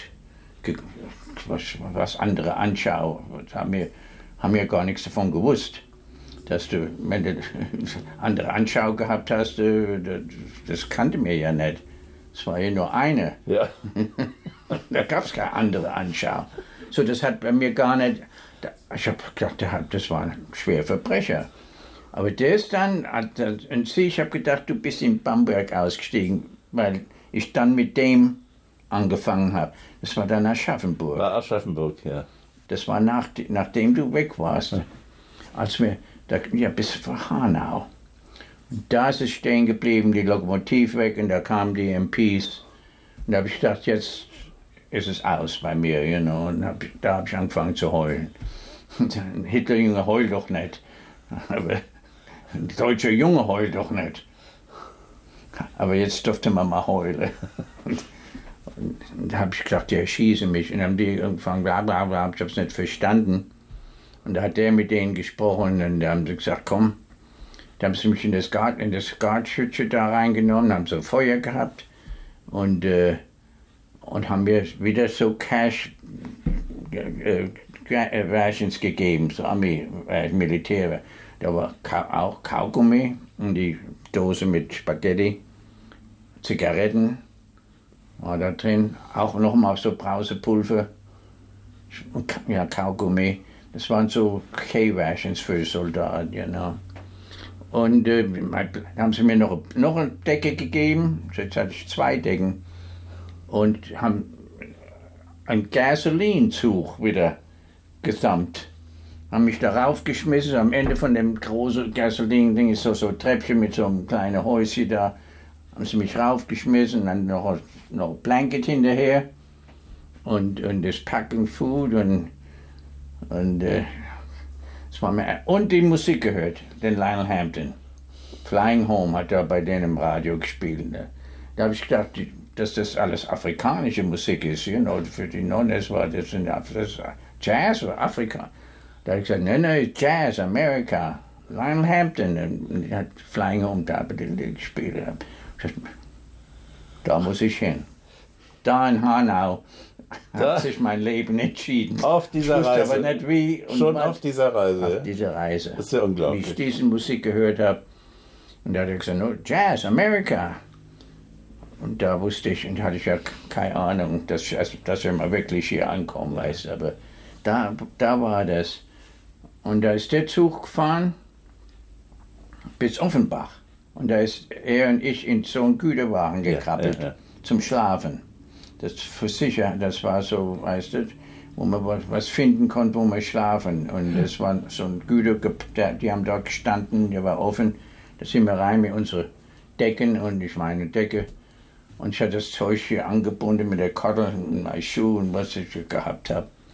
was andere Anschau, haben wir gar nichts davon gewusst. Dass du, wenn du andere Anschau gehabt hast, das kannte mir ja nicht. Es war ja nur eine. Ja. Da gab es keine andere Anschau. So, das hat bei mir gar nicht, ich habe gedacht, das war ein Schwerverbrecher. Aber der ist dann, ich habe gedacht, du bist in Bamberg ausgestiegen, weil ich dann mit dem angefangen habe. Das war dann Aschaffenburg. War Aschaffenburg, ja. Das war nachdem du weg warst. Als wir, bis vor Hanau. Und da ist es stehen geblieben, die Lokomotive weg, und da kamen die MPs. Und da habe ich gedacht, jetzt ist es aus bei mir, you know. Und da habe ich angefangen zu heulen. Ein Hitlerjunge heult doch nicht. Aber ein deutscher Junge heult doch nicht. Aber jetzt durfte man mal heulen. Und da habe ich gedacht, die erschießen mich. Und dann haben die angefangen, bla bla bla, ich habe es nicht verstanden. Und da hat der mit denen gesprochen, und da haben sie gesagt, komm. Da haben sie mich in das Gartschütze da reingenommen, haben so Feuer gehabt und haben mir wieder so Cash Rations gegeben, so Militär. Da war auch Kaugummi und die Dose mit Spaghetti, Zigaretten war da drin, auch nochmal so Brausepulver, ja, Kaugummi. Das waren so K-Rations für Soldaten, you know. Und haben sie mir noch eine Decke gegeben, jetzt hatte ich 2 Decken, und haben ein Gasolinzug wieder gesammelt. Haben mich darauf geschmissen, am Ende von dem großen Gasolin-Ding ist so ein Treppchen mit so einem kleinen Häuschen da, haben sie mich raufgeschmissen, dann noch ein Blanket hinterher und das Packing Food und die Musik gehört, den Lionel Hampton. Flying Home hat er bei denen im Radio gespielt. Da habe ich gedacht, dass das alles afrikanische Musik ist. You know, für die Nonnes war das Jazz oder Afrika. Da habe ich gesagt, nein, Jazz, Amerika. Lionel Hampton. Und er hat Flying Home da gespielt. Ich dachte, da muss ich hin. Da in Hanau hat sich mein Leben entschieden. Auf dieser Reise. Ich wusste aber nicht wie. Und schon auf dieser Reise. Auf dieser Reise. Das ist ja unglaublich. Wie ich diese Musik gehört habe. Und da hat er gesagt, no, Jazz, Amerika. Und da wusste ich, und hatte ich ja keine Ahnung, dass wir mal wirklich hier ankommen, weißt du. Aber da war das. Und da ist der Zug gefahren bis Offenbach. Und da ist er und ich in so einen Güterwagen gekrabbelt zum Schlafen. Das für sicher, das war so, weißt du, wo man was finden konnte, wo man schlafen. Und das war so ein Güter, die haben dort gestanden, der war offen. Da sind wir rein mit unseren Decken und ich meine Decke. Und ich hatte das Zeug hier angebunden mit der Kordel und meine Schuhe und was ich gehabt habe.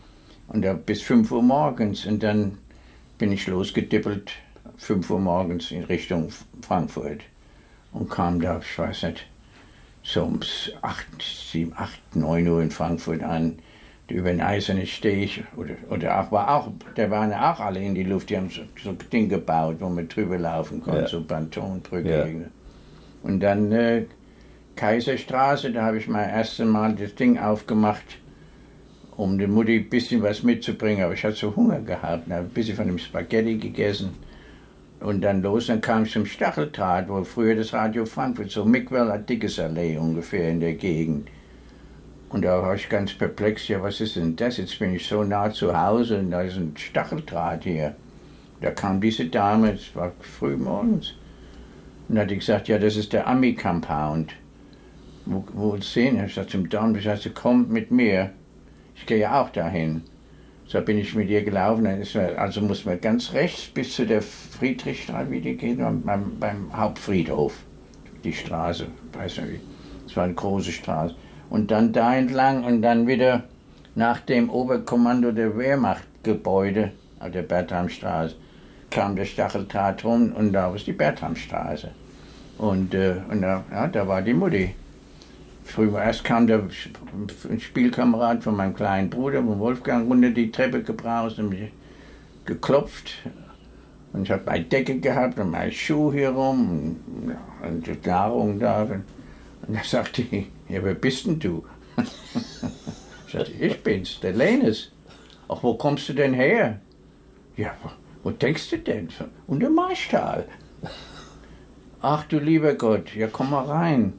Und da bis 5 Uhr morgens. Und dann bin ich losgedippelt, 5 Uhr morgens in Richtung Frankfurt. Und kam da, ich weiß nicht, so um 7, 8, 9 Uhr in Frankfurt an. Über den Eisernen Steg, da waren ja auch alle in die Luft, die haben so Ding gebaut, wo man drüber laufen konnte, so Pontonbrücke. Ja. Und dann Kaiserstraße, da habe ich mein erstes Mal das Ding aufgemacht, um der Mutti ein bisschen was mitzubringen, aber ich hatte so Hunger gehabt, habe ein bisschen von dem Spaghetti gegessen und dann kam ich zum Stacheldraht, wo früher das Radio Frankfurt, so Mickwell, Dickesallee ungefähr in der Gegend. Und da war ich ganz perplex, ja, was ist denn das? Jetzt bin ich so nah zu Hause und da ist ein Stacheldraht hier. Da kam diese Dame, es war früh morgens. Und da hat die gesagt, ja, das ist der Ami-Compound. Wo sehen? Ich habe gesagt, zum Don, ich sagte, komm mit mir. Ich gehe ja auch dahin. So bin ich mit ihr gelaufen. Also muss man ganz rechts bis zu der Friedrichstraße, wie die geht, beim Hauptfriedhof. Die Straße, weiß nicht wie. Es war eine große Straße. Und dann da entlang und dann wieder nach dem Oberkommando der Wehrmachtgebäude, auf der Bertramstraße, kam der Stacheldraht rum und da war die Bertramstraße. Und da war die Mutti. Früher erst kam der Spielkamerad von meinem kleinen Bruder, von Wolfgang, runter die Treppe gebraust und mich geklopft. Und ich habe meine Decke gehabt und meinen Schuh hier rum und die Nahrung da. Und da sagte ich, ja, wer bist denn du? Ich sagte, ich bin's, der Lenis. Ach, wo kommst du denn her? Ja, wo denkst du denn? Und der Marstall. Ach du lieber Gott, ja komm mal rein.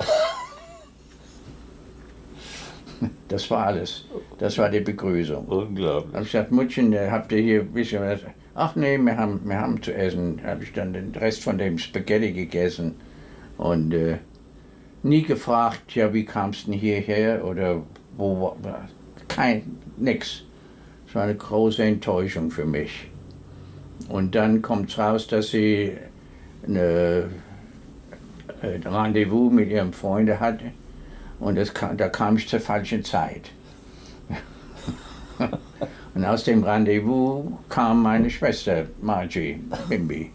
Das war alles. Das war die Begrüßung. Unglaublich. Da habe ich gesagt, Muttchen, habt ihr hier ein bisschen was? Ach nee, wir haben zu essen. Da habe ich dann den Rest von dem Spaghetti gegessen. Und nie gefragt, ja, wie kamst du denn hierher oder wo, nix. Das war eine große Enttäuschung für mich. Und dann kommt es raus, dass sie ein Rendezvous mit ihrem Freund hatte und da kam ich zur falschen Zeit. Und aus dem Rendezvous kam meine Schwester Margie, Bimbi.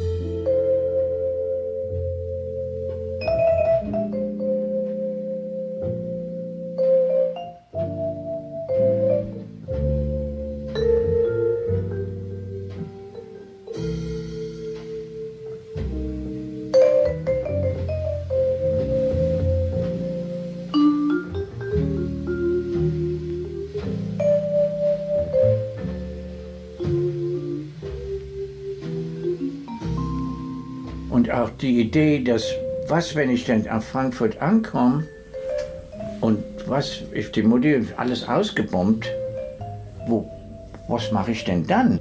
Und auch die Idee, dass, was, wenn ich dann auf Frankfurt ankomme und was, ist die Mutti alles ausgebombt, was mache ich denn dann?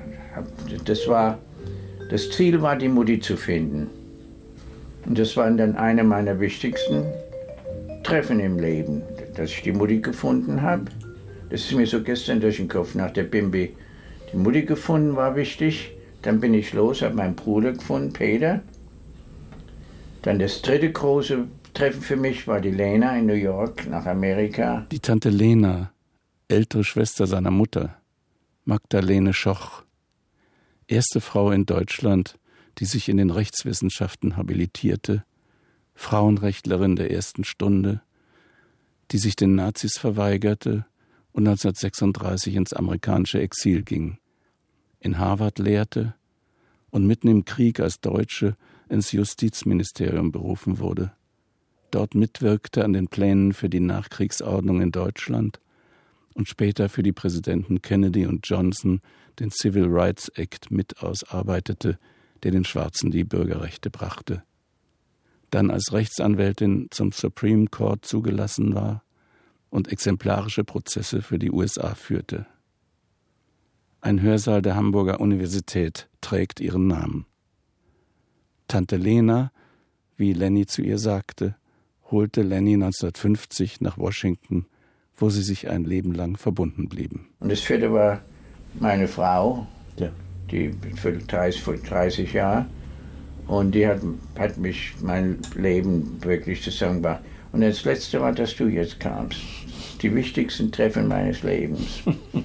Das Ziel war, die Mutti zu finden. Und das war dann eine meiner wichtigsten Treffen im Leben, dass ich die Mutti gefunden habe. Das ist mir so gestern durch den Kopf nach der Bimbi. Die Mutti gefunden war wichtig. Dann bin ich los, habe meinen Bruder gefunden, Peter. Dann das dritte große Treffen für mich war die Lena in New York, nach Amerika. Die Tante Lena, ältere Schwester seiner Mutter, Magdalene Schoch. Erste Frau in Deutschland, die sich in den Rechtswissenschaften habilitierte, Frauenrechtlerin der ersten Stunde, die sich den Nazis verweigerte und 1936 ins amerikanische Exil ging, in Harvard lehrte und mitten im Krieg als Deutsche ins Justizministerium berufen wurde, dort mitwirkte an den Plänen für die Nachkriegsordnung in Deutschland und später für die Präsidenten Kennedy und Johnson den Civil Rights Act mit ausarbeitete, der den Schwarzen die Bürgerrechte brachte. Dann als Rechtsanwältin zum Supreme Court zugelassen war und exemplarische Prozesse für die USA führte. Ein Hörsaal der Hamburger Universität trägt ihren Namen. Tante Lena, wie Lenny zu ihr sagte, holte Lenny 1950 nach Washington, wo sie sich ein Leben lang verbunden blieben. Und das vierte war meine Frau, ja. Die für 30 Jahre. Und die hat mich mein Leben wirklich zusammengebracht. Und das Letzte war, dass du jetzt kamst. Die wichtigsten Treffen meines Lebens.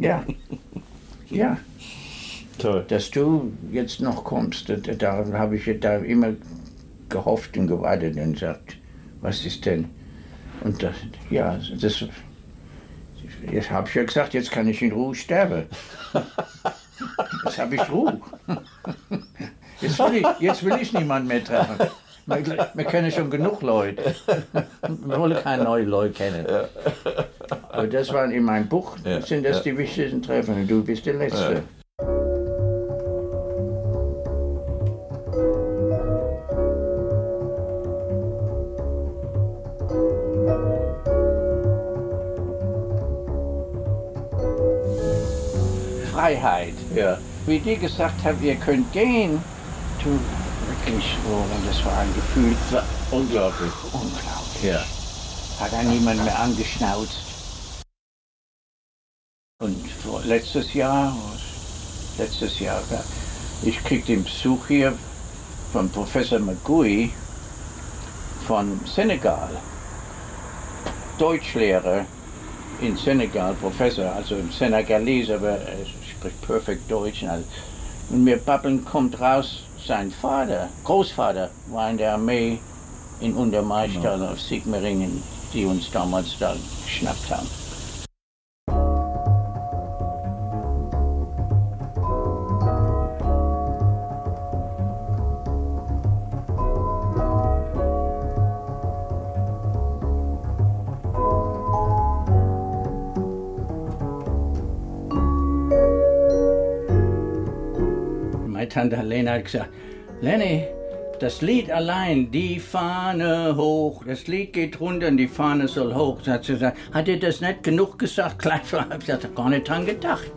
Ja. Ja. Toll. Dass du jetzt noch kommst, da habe ich da immer gehofft und gewartet und gesagt, was ist denn? Und das, ja, das, jetzt habe ich ja gesagt, jetzt kann ich in Ruhe sterben. Jetzt habe ich Ruhe. Jetzt will ich niemanden mehr treffen. Wir kennen schon genug Leute. Wir wollen keine neuen Leute kennen. Aber das waren in meinem Buch, sind das die wichtigsten Treffen und du bist der Letzte. Freiheit. Ja. Wie die gesagt haben, ihr könnt gehen, du wirklich, das war ein Gefühl. Das war unglaublich. Unglaublich. Ja. Hat da niemand mehr angeschnauzt. Und letztes Jahr, ich kriegte den Besuch hier von Professor Magui von Senegal. Deutschlehrer in Senegal, Professor, also im Senegalese, aber er spricht perfekt Deutsch. Und mir babbeln kommt raus, sein Vater, Großvater, war in der Armee in Untermaistal auf Sigmaringen, die uns damals da geschnappt haben. Meine Tante Helene hat gesagt, Lenny, das Lied allein, die Fahne hoch, das Lied geht runter und die Fahne soll hoch. Hat sie gesagt, hat ihr das nicht genug gesagt? Gleich habe ich gesagt, gar nicht dran gedacht.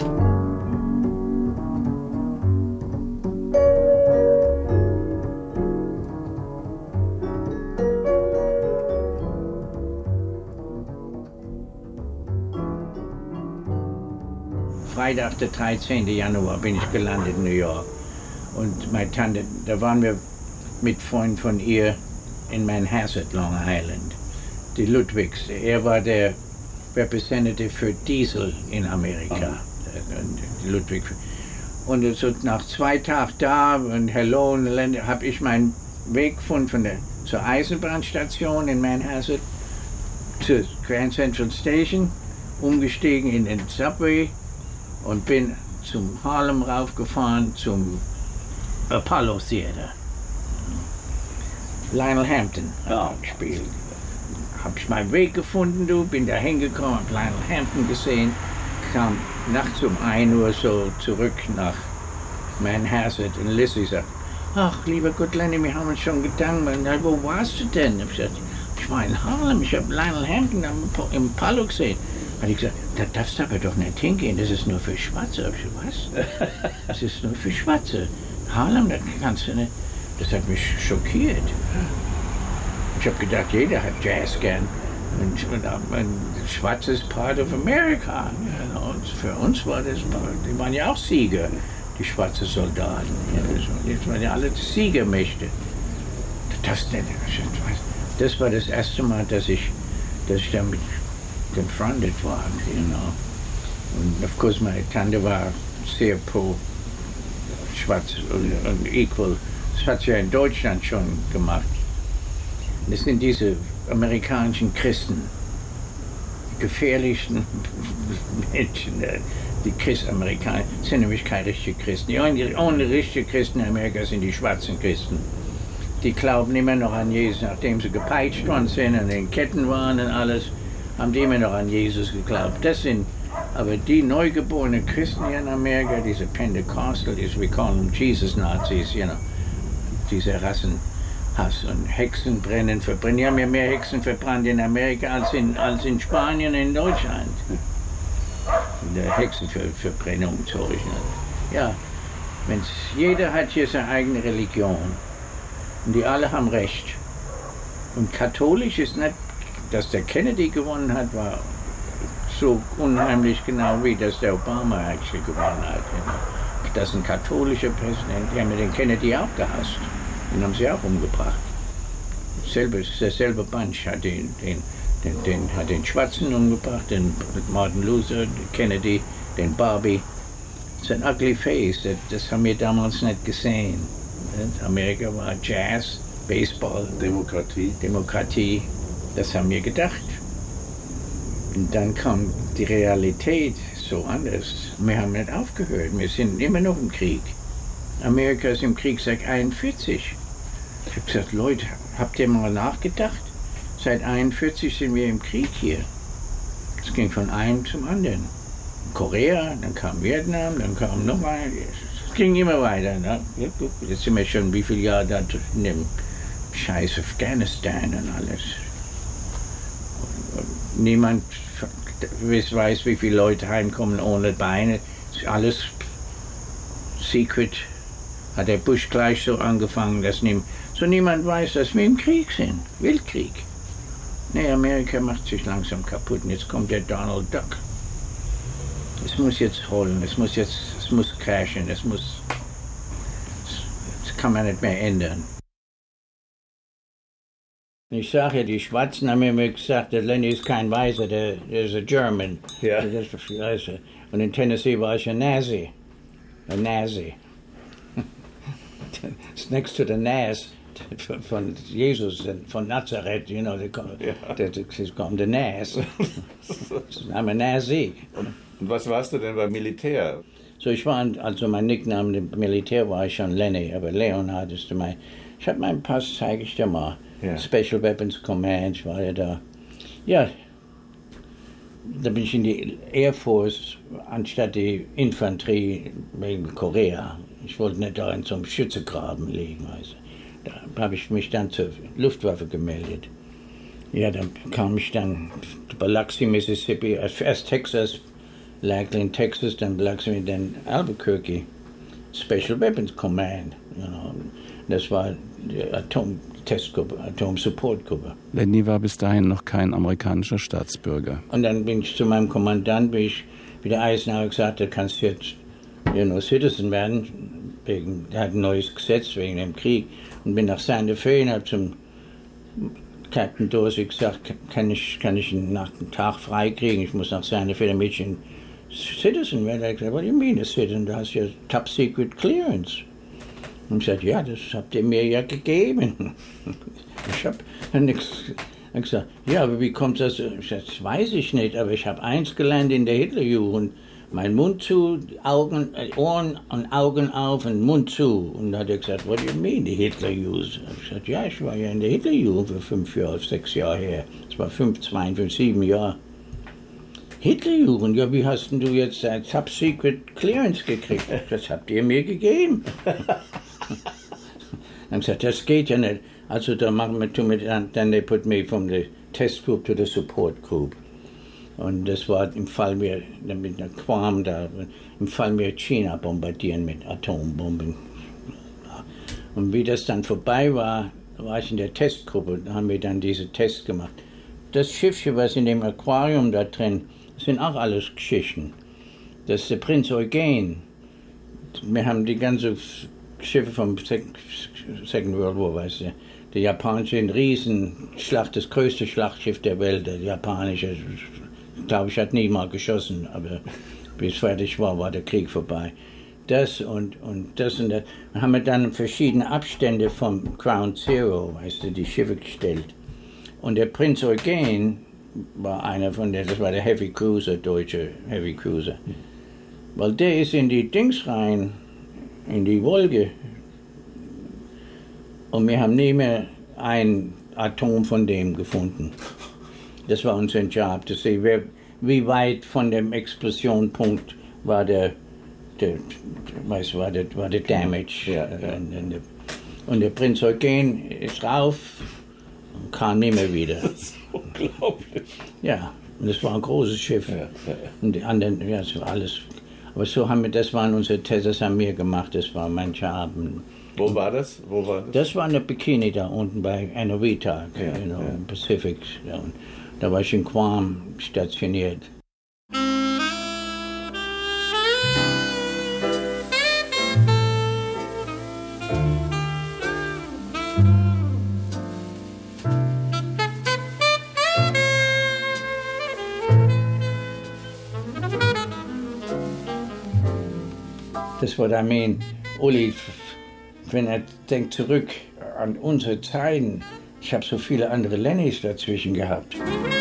Freitag, der 13. Januar, bin ich gelandet in New York. Und meine Tante, da waren wir mit Freunden von ihr in Manhasset, Long Island. Die Ludwigs, er war der Representative für Diesel in Amerika. Die Ludwig. Und so nach 2 Tagen da und hello, habe ich meinen Weg gefunden zur Eisenbahnstation in Manhasset, zur Grand Central Station, umgestiegen in den Subway und bin zum Harlem raufgefahren, zum Apollo Theater. Lionel Hampton hat gespielt. Habe ich meinen Weg gefunden, bin da hingekommen, habe Lionel Hampton gesehen, kam nachts um 1 Uhr so zurück nach Manhasset und Lizzie sagt, ach lieber Gott, Lenny, wir haben uns schon Gedanken, wo warst du denn? Ich gesagt, ich war in Harlem, ich habe Lionel Hampton im Apollo gesehen. Hat ich gesagt, da darfst du aber doch nicht hingehen, das ist nur für Schwarze. Ich gesagt, was? Das ist nur für Schwarze. Harlem, das kannst du nicht. Das hat mich schockiert. Ich habe gedacht, jeder hat Jazz gern. Und Schwarz ist part of America. Und für uns war das, die waren ja auch Sieger, die schwarzen Soldaten. Das waren ja alle Siegermächte. Das war das erste Mal, dass ich damit confronted war. Und of course, meine Tante war sehr pro Schwarz und equal. Das hat sie ja in Deutschland schon gemacht. Das sind diese amerikanischen Christen, die gefährlichsten Menschen, die Amerikaner sind nämlich keine richtigen Christen. Die only richtigen Christen in Amerika sind die schwarzen Christen. Die glauben immer noch an Jesus, nachdem sie gepeitscht worden sind und in Ketten waren und alles, haben die immer noch an Jesus geglaubt. Das sind aber die neugeborenen Christen hier in Amerika, diese Pentecostal, wir callen Jesus-Nazis, diese Rassenhass und Hexen verbrennen. Die haben ja mehr Hexen verbrannt in Amerika als in Spanien und in Deutschland. Der Hexenverbrennung, Zeug. Ja, jeder hat hier seine eigene Religion. Und die alle haben Recht. Und katholisch ist nicht, dass der Kennedy gewonnen hat, war so unheimlich genau wie dass der Obama eigentlich gewonnen hat. Das ist ein katholischer Präsident, die haben den Kennedy auch gehasst. Den haben sie auch umgebracht. Derselbe Bunch hat den Schwarzen umgebracht, den Martin Luther, Kennedy, den Barbie. Das ist ein ugly face, das haben wir damals nicht gesehen. Amerika war Jazz, Baseball, Demokratie, das haben wir gedacht. Und dann kam die Realität so anders. Wir haben nicht aufgehört, wir sind immer noch im Krieg. Amerika ist im Krieg seit 1941. Ich habe gesagt, Leute, habt ihr mal nachgedacht? Seit 1941 sind wir im Krieg hier. Es ging von einem zum anderen. Korea, dann kam Vietnam, dann kam nochmal. Es ging immer weiter. Ne? Jetzt sind wir schon wie viele Jahre da in dem scheiß Afghanistan und alles. Und niemand weiß, wie viele Leute heimkommen ohne Beine. Das ist alles secret. Hat der Bush gleich so angefangen, dass niemand weiß, dass wir im Krieg sind. Weltkrieg. Nee, Amerika macht sich langsam kaputt und jetzt kommt der Donald Duck. Es muss jetzt rollen, es muss crashen, das kann man nicht mehr ändern. Ich sage ja, die Schwarzen haben mir gesagt, der Lenny ist kein Weißer, der ist ein German. Ja. Und in Tennessee war ich ein Nazi. Ein Nazi. It's next to the Nas von Jesus, von Nazareth, you know, they call the Nas. I'm a Nazi. Und was warst du denn beim Militär? So, mein Nickname im Militär war ich schon Lenny, aber Leonhard ist ich habe meinen Pass, zeige ich dir mal. Ja. Special Weapons Command, ich war ja da. Ja, da bin ich in die Air Force anstatt die Infanterie wegen Korea. Ich wollte nicht da in so einem Schützegraben liegen. Also. Da habe ich mich dann zur Luftwaffe gemeldet. Ja, dann kam ich dann zu Biloxi, Mississippi, erst Texas, Lackland, Texas, dann Biloxi, dann Albuquerque. Special Weapons Command. You know. Das war die Atom-Testgruppe, Atom-Support-Gruppe. Lenny war bis dahin noch kein amerikanischer Staatsbürger. Und dann bin ich zu meinem Kommandant, wie der Eisenhower gesagt hat, kannst jetzt Citizen werden, der hat ein neues Gesetz wegen dem Krieg. Und bin nach Santa Fe und habe zum Captain Dorsey gesagt, kann ich einen Tag frei kriegen, ich muss nach Santa Fe, damit ich ein Citizen werde. Er hat gesagt, what do you mean a Citizen? Du hast ja Top Secret Clearance. Und ich sagte, ja, das habt ihr mir ja gegeben. Ich habe nichts gesagt. Ja, aber wie kommt das? Ich sagte, das weiß ich nicht, aber ich habe eins gelernt in der Hitlerjugend. Mein Mund zu, Ohren und Augen auf und Mund zu. Und dann hat er gesagt, what do you mean, die Hitlerjugend? Ich sagte, ja, ich war ja in der Hitlerjugend für 5 Jahre, 6 Jahre her. Das war 7 Jahre. Hitlerjugend, ja, wie hast denn du jetzt ein Top Secret Clearance gekriegt? Das habt ihr mir gegeben. Dann gesagt, das geht ja nicht. Also da machen wir, then they put me from the test group to the support group. Und das war im Fall wir, mit einer Guam da, im Fall wir China bombardieren mit Atombomben. Und wie das dann vorbei war, war ich in der Testgruppe, da haben wir dann diese Tests gemacht. Das Schiffchen, was in dem Aquarium da drin, das sind auch alles Geschichten. Das ist der Prinz Eugen. Wir haben die ganzen Schiffe vom Second World War, weißt du, der japanische Riesenschlacht, das größte Schlachtschiff der Welt, der japanische, glaube ich, hat nie mal geschossen, aber bis fertig war der Krieg vorbei. Das und das und das. Da haben wir dann verschiedene Abstände vom Ground Zero, weißt du, die Schiffe gestellt. Und der Prinz Eugen war einer von das war der Heavy Cruiser, deutsche Heavy Cruiser. Weil der ist in die Dings rein, in die Wolke. Und wir haben nie mehr ein Atom von dem gefunden. Das war unser Job, zu sehen, wie weit von dem Explosionspunkt war der Damage. Ja. Und der Prinz Eugen ist rauf und kam nicht mehr wieder. Das ist unglaublich. Ja, und das war ein großes Schiff. Ja. Und die anderen, ja, das war alles. Aber so haben wir, das waren unsere Tests, das haben wir gemacht, das war mein Job. Wo war das? Das war eine Bikini da unten bei Enowetak, im Pacific. Ja. Und da war ich in Guam stationiert. Das what I mean. Uli, wenn er denkt zurück an unsere Zeiten, ich habe so viele andere Lennys dazwischen gehabt.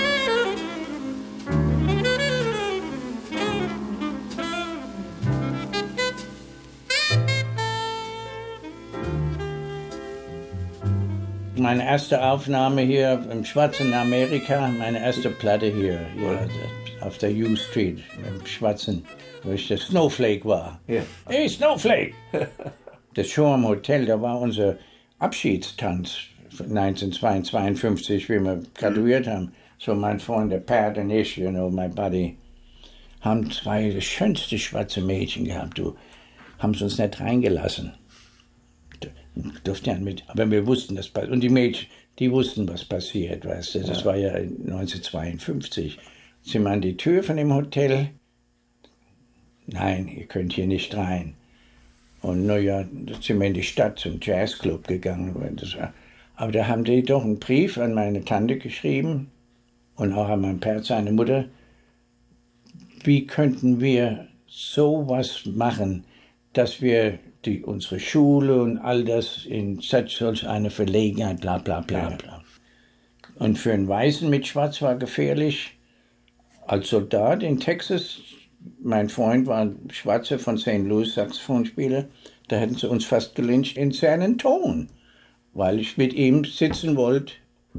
Meine erste Aufnahme hier im schwarzen Amerika, meine erste Platte hier auf der U Street, im schwarzen, wo ich der Snowflake war. Yeah. Hey, Snowflake! Das Show am Hotel, da war unser Abschiedstanz 1952, wie wir graduiert haben. So mein Freund, der Pat und ich, my buddy, haben zwei schönste schwarze Mädchen gehabt. Haben sie uns nicht reingelassen. Durften ja mit, aber wir wussten, das passiert. Und die Mädchen, die wussten, was passiert, weißt du. Das war ja 1952. Sind wir an die Tür von dem Hotel. Nein, ihr könnt hier nicht rein. Und naja, da sind wir in die Stadt zum Jazzclub gegangen. Aber da haben die doch einen Brief an meine Tante geschrieben und auch an meinen Père, seine Mutter. Wie könnten wir sowas machen, dass wir unsere Schule und all das in solch eine Verlegenheit, bla bla bla bla. Und für einen Weißen mit Schwarz war gefährlich. Als Soldat in Texas, mein Freund war ein Schwarzer von St. Louis, Saxophonspieler, da hätten sie uns fast gelyncht in San Antonio, weil ich mit ihm sitzen wollte,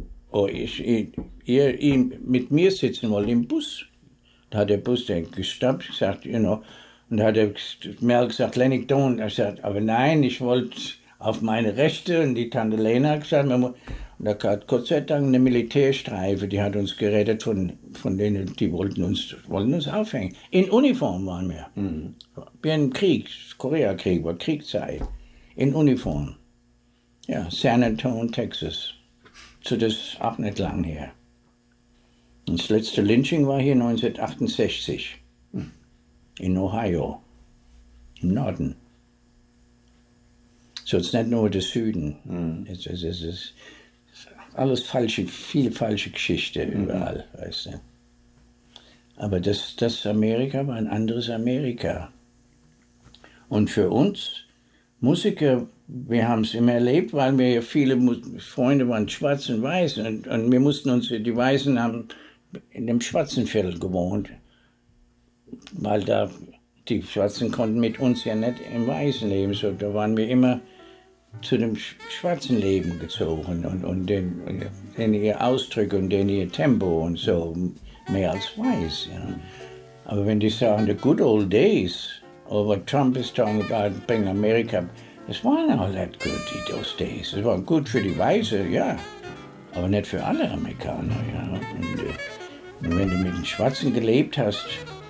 ihr mit mir sitzen wollte im Bus. Da hat der Bus gestoppt, gesagt, und da hat Mel gesagt, Lenny, don't. Er sagt, aber nein, ich wollte auf meine Rechte. Und die Tante Lena hat gesagt, und da gab Gott sei Dank eine Militärstreife, die hat uns gerettet von denen, die wollten uns aufhängen. In Uniform waren wir. Mhm. Wie ein Krieg, Koreakrieg, war Kriegszeit. In Uniform. Ja, San Antonio, Texas. So das ist auch nicht lang her. Und das letzte Lynching war hier 1968. In Ohio, im Norden. So, es ist nicht nur der Süden. Es ist alles falsche, viel falsche Geschichte überall, weißt du. Aber das Amerika war ein anderes Amerika. Und für uns Musiker, wir haben es immer erlebt, weil wir ja viele Freunde waren schwarz und weiß. Und wir mussten uns, die Weißen haben in dem schwarzen Viertel gewohnt. Weil da die Schwarzen konnten mit uns ja nicht im Weißen leben, so da waren wir immer zu dem schwarzen Leben gezogen und den ihr Ausdrücke und den ihr Tempo und so mehr als weiß. Ja. Aber wenn die sagen, the good old days, or what Trump is talking about, bring America, das waren all that good, those days. Das war gut für die Weiße, ja, aber nicht für alle Amerikaner. Ja. Und wenn du mit den Schwarzen gelebt hast,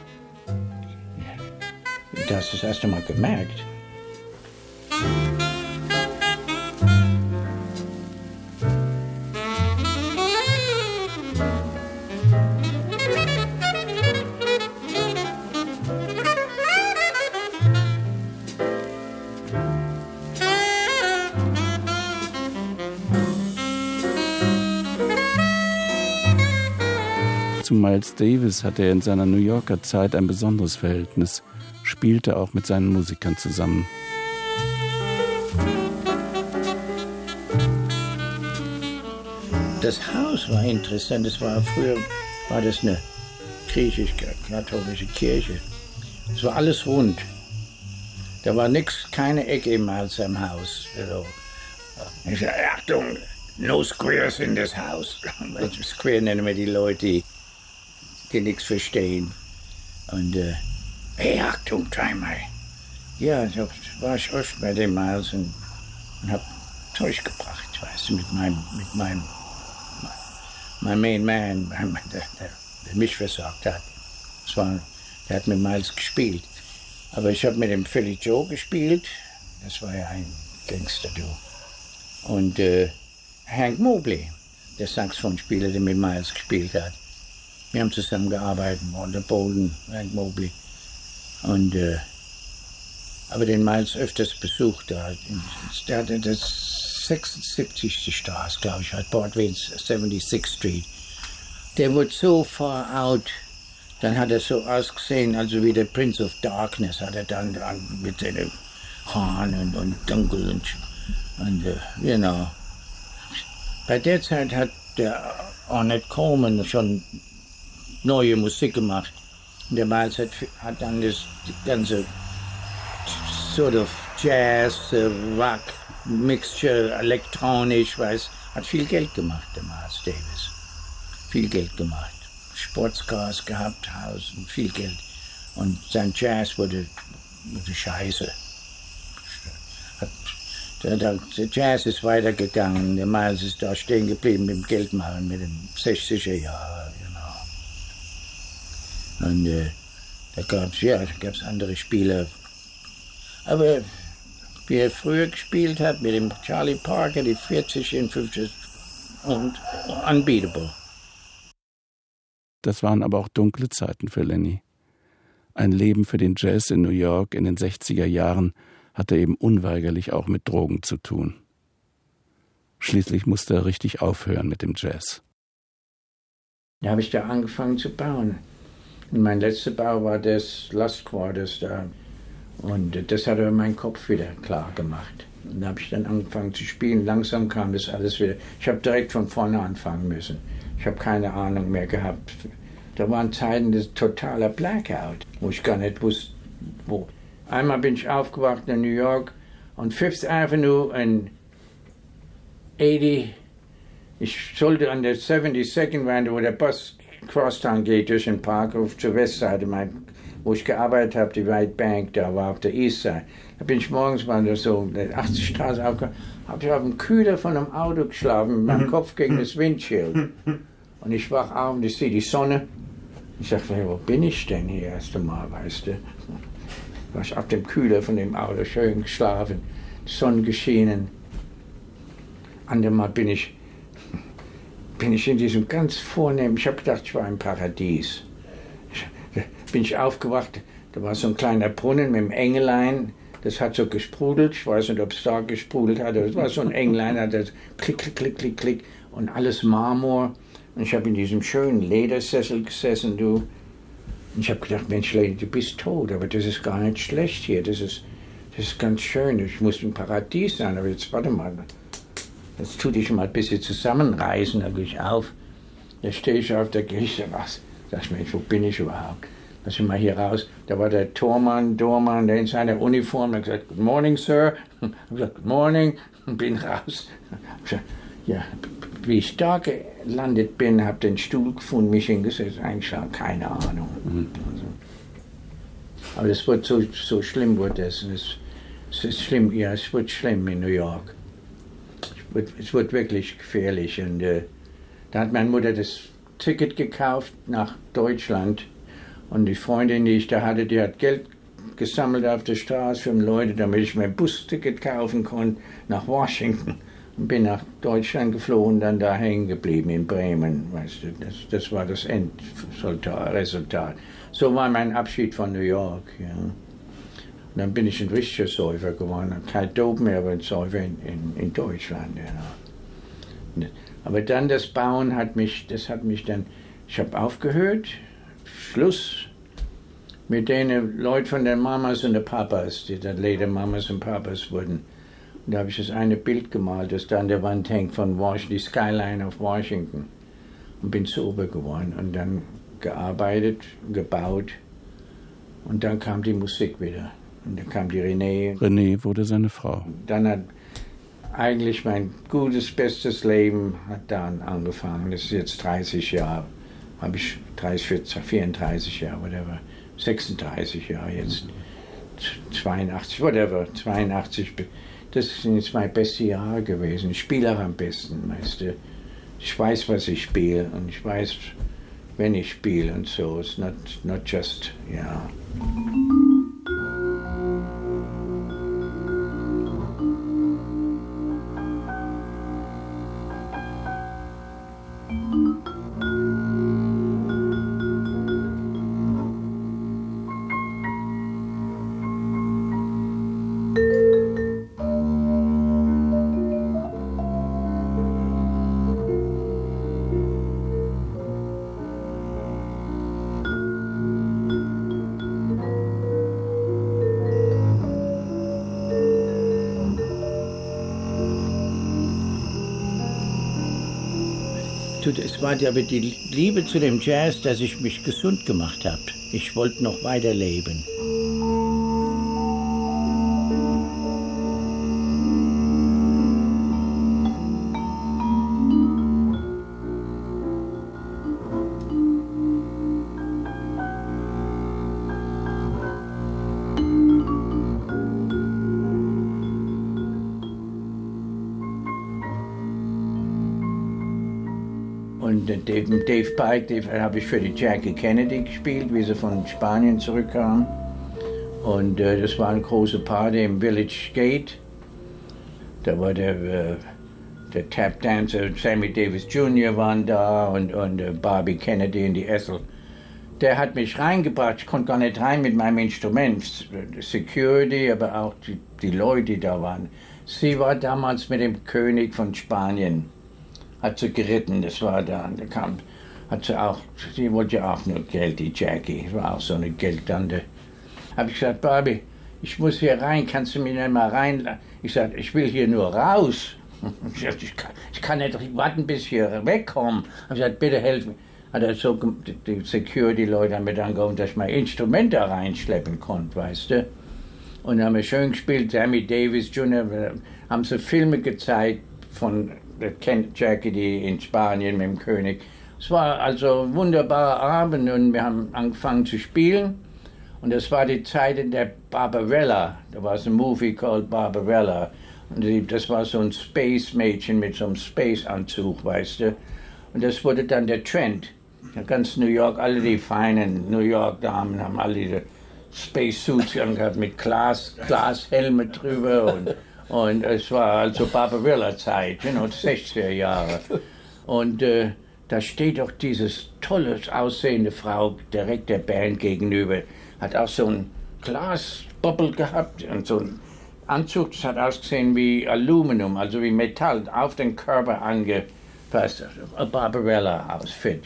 du hast das erste Mal gemerkt. Zu Miles Davis hatte er in seiner New Yorker Zeit ein besonderes Verhältnis, spielte auch mit seinen Musikern zusammen. Das Haus war interessant. Früher war das eine griechisch-katholische Kirche. Es war alles rund. Da war keine Ecke im Haus. Ich sagte, Achtung, no squares in das Haus. Square nennen wir die Leute, die nichts verstehen. Und hey, Achtung, Timer. Ja, so war ich oft bei dem Miles und hab Zeug gebracht, weißt du, mit meinem Main Man, der mich versorgt hat. Der hat mit Miles gespielt. Aber ich habe mit dem Philly Joe gespielt. Das war ja ein Gangster, du. Und Hank Mobley, der Saxophonspieler, der mit Miles gespielt hat. Wir haben zusammengearbeitet, Walter Bolden, Hank Mobley. Und, aber den Miles öfters besucht. Der hatte das 76. Straße, glaube ich, hat Broadway 76th Street. Der wurde so far out, Dann hat er so ausgesehen, also wie der Prince of Darkness, hat er dann mit seinen Haaren und dunkel und genau. Bei der Zeit hat der Ornette Coleman schon neue Musik gemacht. Und der Miles hat dann die ganze sort of Jazz, Rock, Mixture, elektronisch, hat viel Geld gemacht, der Miles Davis. Viel Geld gemacht. Sportscars gehabt, Haus und viel Geld. Und sein Jazz wurde scheiße. Der Jazz ist weitergegangen, der Miles ist da stehen geblieben mit dem Geldmachen, mit den 60er Jahren, genau. Und da gab's andere Spieler. Aber wie er früher gespielt hat, mit dem Charlie Parker, die 40 in 50 und unbeatable. Das waren aber auch dunkle Zeiten für Lenny. Ein Leben für den Jazz in New York in den 60er Jahren hatte eben unweigerlich auch mit Drogen zu tun. Schließlich musste er richtig aufhören mit dem Jazz. Da habe ich da angefangen zu bauen. Und mein letzter Bau war das Lost Quarters da. Und das hat meinen Kopf wieder klar gemacht. Und da habe ich dann angefangen zu spielen. Langsam kam das alles wieder. Ich habe direkt von vorne anfangen müssen. Ich habe keine Ahnung mehr gehabt. Da waren Zeiten des totaler Blackout, wo ich gar nicht wusste, wo. Einmal bin ich aufgewacht in New York on Fifth Avenue in 80. Ich sollte an der 72nd Wand, wo der Bus Crosstown geht, durch den Park auf zur Westseite, wo ich gearbeitet habe, die White Bank, da war auf der East Side. Da bin ich morgens mal so der 80 Straße aufgewacht, habe ich auf dem Kühler von einem Auto geschlafen, mit meinem Kopf gegen das Windschild. Und ich wach auf und ich sehe die Sonne. Ich dachte, wo bin ich denn hier erst einmal, weißt du? War ich auf dem Kühler von dem Auto schön geschlafen, die Sonne geschienen. Andermal bin ich in diesem ganz vornehmen, ich habe gedacht, ich war im Paradies. Bin ich aufgewacht, da war so ein kleiner Brunnen mit einem Engelein, das hat so gesprudelt, ich weiß nicht, ob es da gesprudelt hat, aber es war so ein Engelein, hat das klick, klick, klick, klick, klick und alles Marmor. Und ich habe in diesem schönen Ledersessel gesessen, du. Und ich habe gedacht, Mensch, Lady, du bist tot, aber das ist gar nicht schlecht hier, das ist ganz schön, ich muss im Paradies sein, aber jetzt warte mal, jetzt tu dich mal ein bisschen zusammenreißen, dann gehe ich auf, da stehe ich auf der Kirche, was? Sag ich, Mensch, wo bin ich überhaupt? Lass ich mal hier raus, da war der Dormann, der in seiner Uniform, der hat gesagt, Good morning, Sir, ich habe gesagt, Good morning, und bin raus. Ich gesagt, ja, wie ich da gelandet bin, habe den Stuhl gefunden, mich hingesetzt, eigentlich keine Ahnung. Also, aber das wird so schlimm, wird es ist schlimm, ja, es wird schlimm in New York. Es wird wirklich gefährlich. Und da hat meine Mutter das Ticket gekauft nach Deutschland. Und die Freundin, die ich da hatte, die hat Geld gesammelt auf der Straße für Leute, damit ich mir ein Busticket kaufen konnte nach Washington. Und bin nach Deutschland geflogen und dann da hängen geblieben in Bremen. Weißt du, das war das Endresultat. So war mein Abschied von New York. Ja. Und dann bin ich ein richtiger Säufer geworden. Kein Dope mehr, aber ein Säufer in Deutschland. Ja. Aber dann das Bauen ich habe aufgehört, Schluss mit den Leuten von den Mamas und den Papas, die dann leider Mamas und Papas wurden. Und da habe ich das eine Bild gemalt, das da an der Wand hängt von die Skyline of Washington. Und bin sober geworden und dann gearbeitet, gebaut. Und dann kam die Musik wieder. Und dann kam die Renée. Renée wurde seine Frau. Dann hat eigentlich mein gutes, bestes Leben hat dann angefangen. Das ist jetzt 30 Jahre. Habe ich 34 Jahre, whatever. 36 Jahre jetzt. 82, whatever. 82. Das sind jetzt meine besten Jahre gewesen. Ich spiele auch am besten, weißt du. Ich weiß, was ich spiele und ich weiß, wenn ich spiele und so. It's not just, yeah. Es war aber die Liebe zu dem Jazz, dass ich mich gesund gemacht habe. Ich wollte noch weiterleben. Und Dave Pike, habe ich für die Jackie Kennedy gespielt, wie sie von Spanien zurückkam. Und das war eine große Party im Village Gate. Da war der Tap-Dancer Sammy Davis Jr. waren da und Bobby Kennedy und die Ethel. Der hat mich reingebracht, ich konnte gar nicht rein mit meinem Instrument. Security, aber auch die Leute, die da waren. Sie war damals mit dem König von Spanien. Hat sie geritten, das war da kam, sie wollte ja auch nur Geld, die Jackie, das war auch so eine Geldtante. Habe ich gesagt, Barbie, ich muss hier rein, kannst du mich nicht mal reinlassen? Ich sagte, ich will hier nur raus. Ich sagte, ich kann nicht warten, bis ich hier wegkomme. Ich gesagt, bitte helf mir. Hat er so, die Security-Leute haben mir dann geholfen, dass ich mein Instrument da reinschleppen konnte, weißt du. Und haben wir schön gespielt, Sammy Davis Jr., haben sie Filme gezeigt von der Jackie, die in Spanien mit dem König. Es war also ein wunderbarer Abend und wir haben angefangen zu spielen. Und das war die Zeit in der Barbarella. Da war es ein Movie called Barbarella. Und das war so ein Space-Mädchen mit so einem Space-Anzug, weißt du. Und das wurde dann der Trend. In ganz New York, alle die feinen New York-Damen haben alle diese Space-Suits gehabt mit Glashelme drüber und es war also Barbarella-Zeit, 60er Jahre. Und da steht doch dieses tolle aussehende Frau direkt der Band gegenüber. Hat auch so ein Glasbubble gehabt und so ein Anzug, das hat ausgesehen wie Aluminium, also wie Metall, auf den Körper angepasst. A Barbarella-Outfit,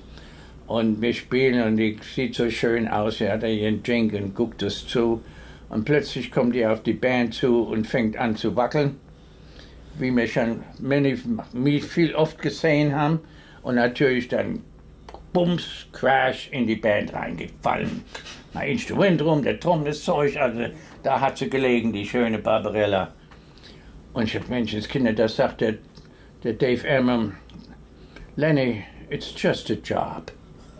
Und wir spielen und die sieht so schön aus, sie hat ihren Drink und guckt es zu. Und plötzlich kommt die auf die Band zu und fängt an zu wackeln, wie wir schon viel oft gesehen haben. Und natürlich dann Bums, Crash in die Band reingefallen. Mein Instrument rum, der Trommel, das Zeug, also da hat sie gelegen, die schöne Barbarella. Und ich hab Menschenskinder, das sagt der Dave Elmer, Lenny, it's just a job.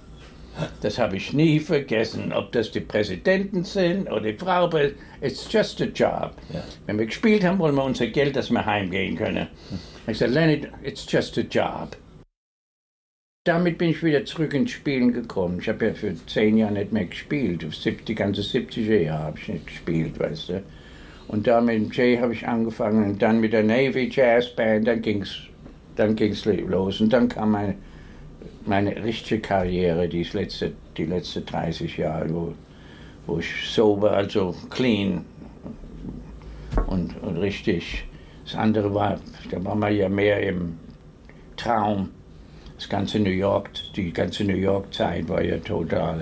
Das habe ich nie vergessen, ob das die Präsidenten sind oder die Frau, it's just a job. Ja. Wenn wir gespielt haben, wollen wir unser Geld, dass wir heimgehen können. Ich sage, Lenny, it's just a job. Damit bin ich wieder zurück ins Spielen gekommen. Ich habe ja für 10 Jahre nicht mehr gespielt. Die ganze 70er Jahre habe ich nicht gespielt, weißt du. Und da mit Jay habe ich angefangen und dann mit der Navy Jazz Band, dann ging's los. Und dann kam meine richtige Karriere, die letzte 30 Jahre, wo ich sober, also clean und richtig. Das andere war, da war man ja mehr im Traum. Die ganze New York-Zeit war ja total.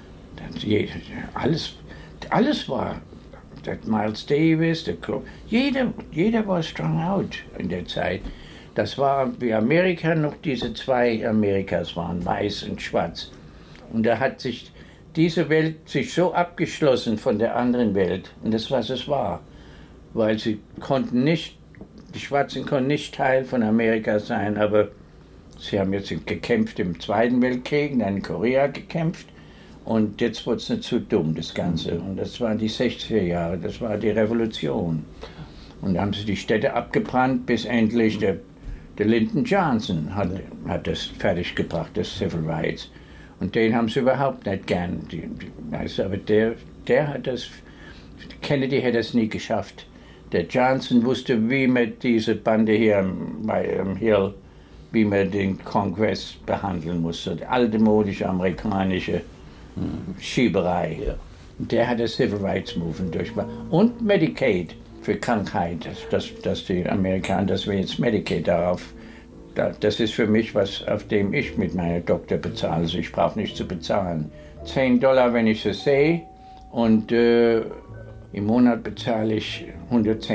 Alles war. Der Miles Davis, jeder war strung out in der Zeit. Das war, wie Amerika noch diese 2 Amerikas waren, weiß und schwarz. Und da hat sich diese Welt so abgeschlossen von der anderen Welt. Und das, was es war. Weil die Schwarzen konnten nicht Teil von Amerika sein, aber sie haben jetzt gekämpft im Zweiten Weltkrieg, dann in Korea gekämpft. Und jetzt wurde es nicht zu dumm, das Ganze. Und das waren die 60er Jahre, das war die Revolution. Und da haben sie die Städte abgebrannt, bis endlich der Lyndon Johnson hat das fertiggebracht, das Civil Rights. Und den haben sie überhaupt nicht gern. Aber der hat das, Kennedy hätte es nie geschafft. Der Johnson wusste, wie man diese Bande hier bei Hill, wie man den Kongress behandeln musste. Die alte modische amerikanische Schieberei. Ja. Der hat das Civil Rights Movement durchgebracht. Und Medicaid für Krankheit, dass die Amerikaner, dass wir jetzt Medicaid das ist für mich was, auf dem ich mit meiner Doktor bezahle. Also ich brauche nichts zu bezahlen. $10, wenn ich es sehe, und im Monat bezahle ich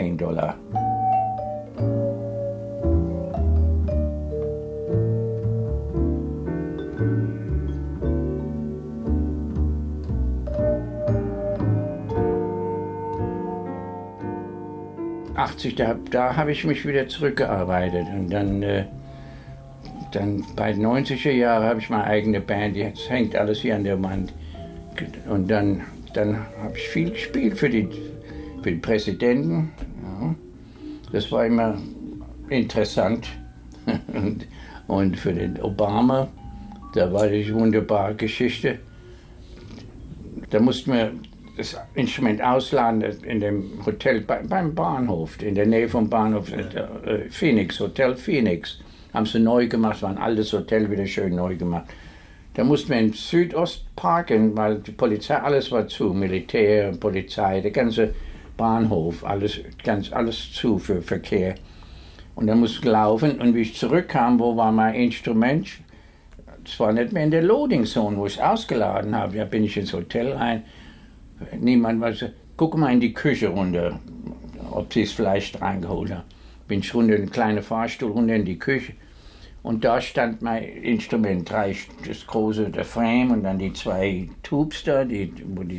$110. 80, da habe ich mich wieder zurückgearbeitet. Und dann bei 90er Jahren habe ich meine eigene Band, jetzt hängt alles hier an der Wand. Und dann habe ich viel gespielt für die Präsidenten. Ja. Das war immer interessant. Und für den Obama, da war die wunderbare Geschichte. Da mussten wir das Instrument ausladen in dem Hotel beim Bahnhof, in der Nähe vom Bahnhof Phoenix, Hotel Phoenix. Haben sie neu gemacht, war ein altes Hotel, wieder schön neu gemacht. Da mussten wir in Südost parken, weil die Polizei, alles war zu, Militär, Polizei, der ganze Bahnhof, alles zu für Verkehr. Und dann musste ich laufen und wie ich zurückkam, wo war mein Instrument? Es war nicht mehr in der Loading Zone, wo ich es ausgeladen habe. Da bin ich ins Hotel rein. Niemand war so, guck mal in die Küche runter, ob sie das Fleisch reingeholt haben. Bin ich runter, einen kleinen Fahrstuhl runter in die Küche. Und da stand mein Instrument, das große, der Frame und dann die 2 Tubes da, die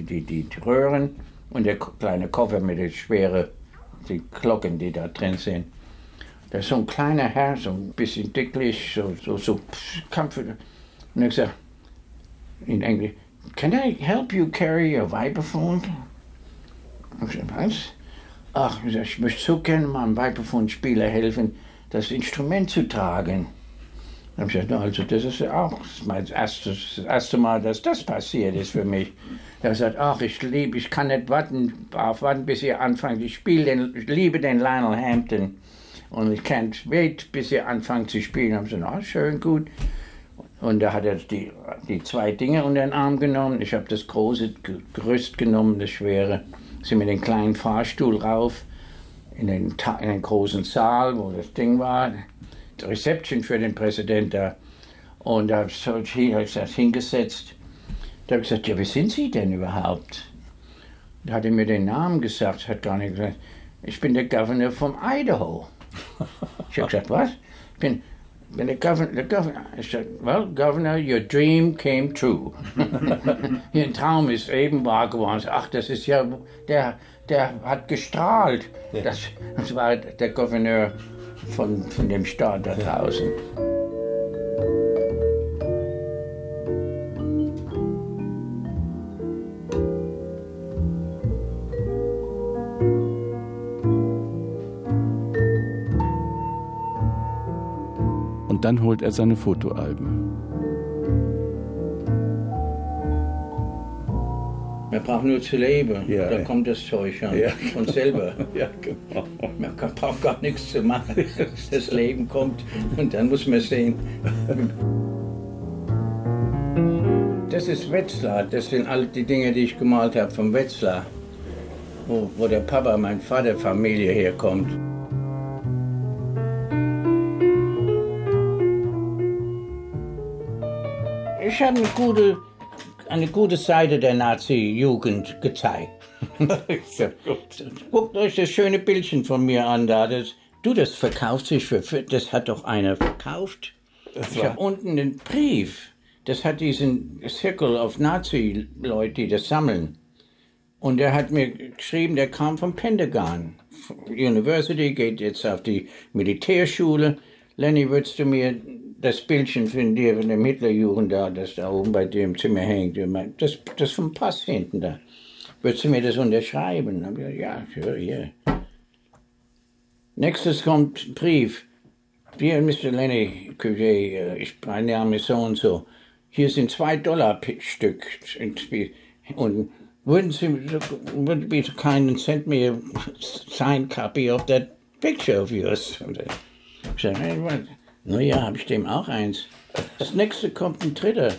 Röhren und der kleine Koffer mit den schweren die Glocken, die da drin sind. Da ist so ein kleiner Herr, so ein bisschen dicklich, so Kampf. Und er hat gesagt, in Englisch, "Can I help you carry your vibraphone?" Und ich sagte, was? Ach, ich möchte so gerne mal einem Vibraphone-Spieler helfen, das Instrument zu tragen. Dann habe ich gesagt, also das ist ja auch das erste Mal, dass das passiert ist für mich. Er hat gesagt, ach, ich kann nicht warten, bis ihr anfangt. Ich liebe den Lionel Hampton und ich can't wait, bis ihr anfangt zu spielen. Dann habe ich gesagt, ach, schön, gut. Und da hat er die 2 Dinge unter den Arm genommen. Ich habe das große Gerüst genommen, das schwere. Sind mit dem kleinen Fahrstuhl rauf in den großen Saal, wo das Ding war. Reception für den Präsidenten da. Und da habe ich das hingesetzt. Da habe ich gesagt, ja, wie sind Sie denn überhaupt? Da hat er mir den Namen gesagt, hat gar nicht gesagt. Ich bin der Governor von Idaho. Ich habe gesagt, was? Ich bin der Governor. Ich sagte, well, Governor, your dream came true. Ihr Traum ist eben wahr geworden. Ach, das ist ja, der hat gestrahlt. Das war der Gouverneur von dem Staat da draußen. Und dann holt er seine Fotoalben. Man braucht nur zu leben, ja, da kommt das Zeug an, von selber. Ja, genau. Man braucht gar nichts zu machen. Das Leben kommt und dann muss man sehen. Das ist Wetzlar, das sind all die Dinge, die ich gemalt habe vom Wetzlar, wo der Papa, mein Vater, Familie herkommt. Ich habe eine gute Seite der Nazi-Jugend gezeigt. Guckt euch das schöne Bildchen von mir an da. Das verkauft sich das hat doch einer verkauft. Ich habe unten einen Brief. Das hat diesen Circle of Nazi-Leute, die das sammeln. Und er hat mir geschrieben, der kam vom Pentagon. University, geht jetzt auf die Militärschule. Lenny, würdest du mir das Bildchen von dir, von dem Hitlerjugend da, das da oben bei dir im Zimmer hängt, das vom Pass hinten da, würdest du mir das unterschreiben? Dann habe ich gesagt, ja, hier. Nächstes kommt ein Brief. Dear Mr. Lenny Cuvier, mein Name ist so und so. Hier sind $2-Stück. Und would it be so kind and send me a signed copy of that picture of yours? Ich sage, hey, naja, habe ich dem auch eins. Das nächste kommt ein dritter.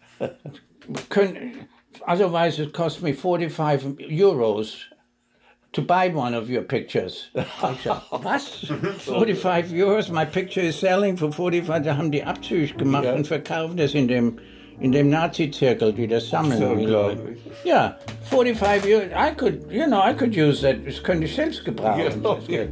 Otherwise it cost me 45 euros to buy one of your pictures. Ich sage, was? 45 euros? My picture is selling for 45. Da haben die Abzüge gemacht und verkaufen das in dem Nazi-Zirkel, die das sammeln. So, ja, 45 euros. I could use that. Das könnte ich selbst gebrauchen. Ja.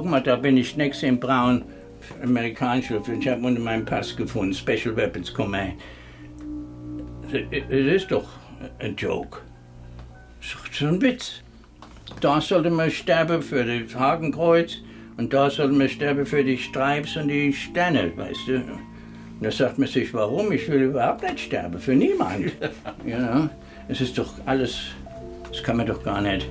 guck mal, da bin ich nächstes in Braun, amerikanische Luft. Ich habe unter meinem Pass gefunden, Special Weapons Command. Es ist doch ein Joke. So ein Witz. Da sollte man sterben für das Hakenkreuz und da sollte man sterben für die Stripes und die Sterne, weißt du. Und da sagt man sich, warum? Ich will überhaupt nicht sterben, für niemand. Ja, es ist doch alles, das kann man doch gar nicht.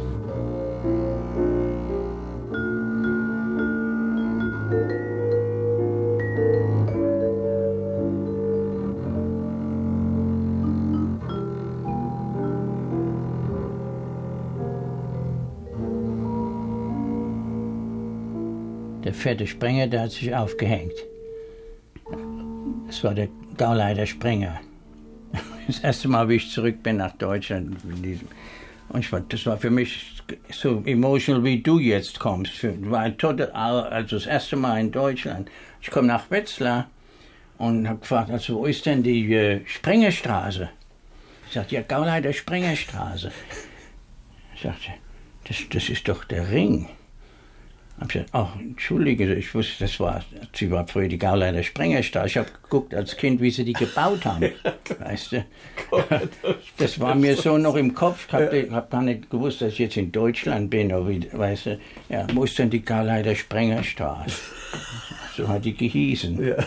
Der fette Springer, der hat sich aufgehängt. Das war der Gauleiter Springer. Das erste Mal, wie ich zurück bin nach Deutschland. Und das war für mich so emotional, wie du jetzt kommst. Also das erste Mal in Deutschland. Ich komme nach Wetzlar und habe gefragt, also wo ist denn die Springerstraße? Ich sagte, ja, Gauleiter Springerstraße. Ich sagte, das ist doch der Ring. Ich habe gesagt, ach, entschuldige, ich wusste, sie war früher die Gauleiter Springerstraße. Ich habe geguckt als Kind, wie sie die gebaut haben, weißt du. Das war mir so noch im Kopf. Ich hab gar nicht gewusst, dass ich jetzt in Deutschland bin, oder weißt du. Ja, wo ist denn die Gauleiter Springerstraße? So hat die gehießen. Ja.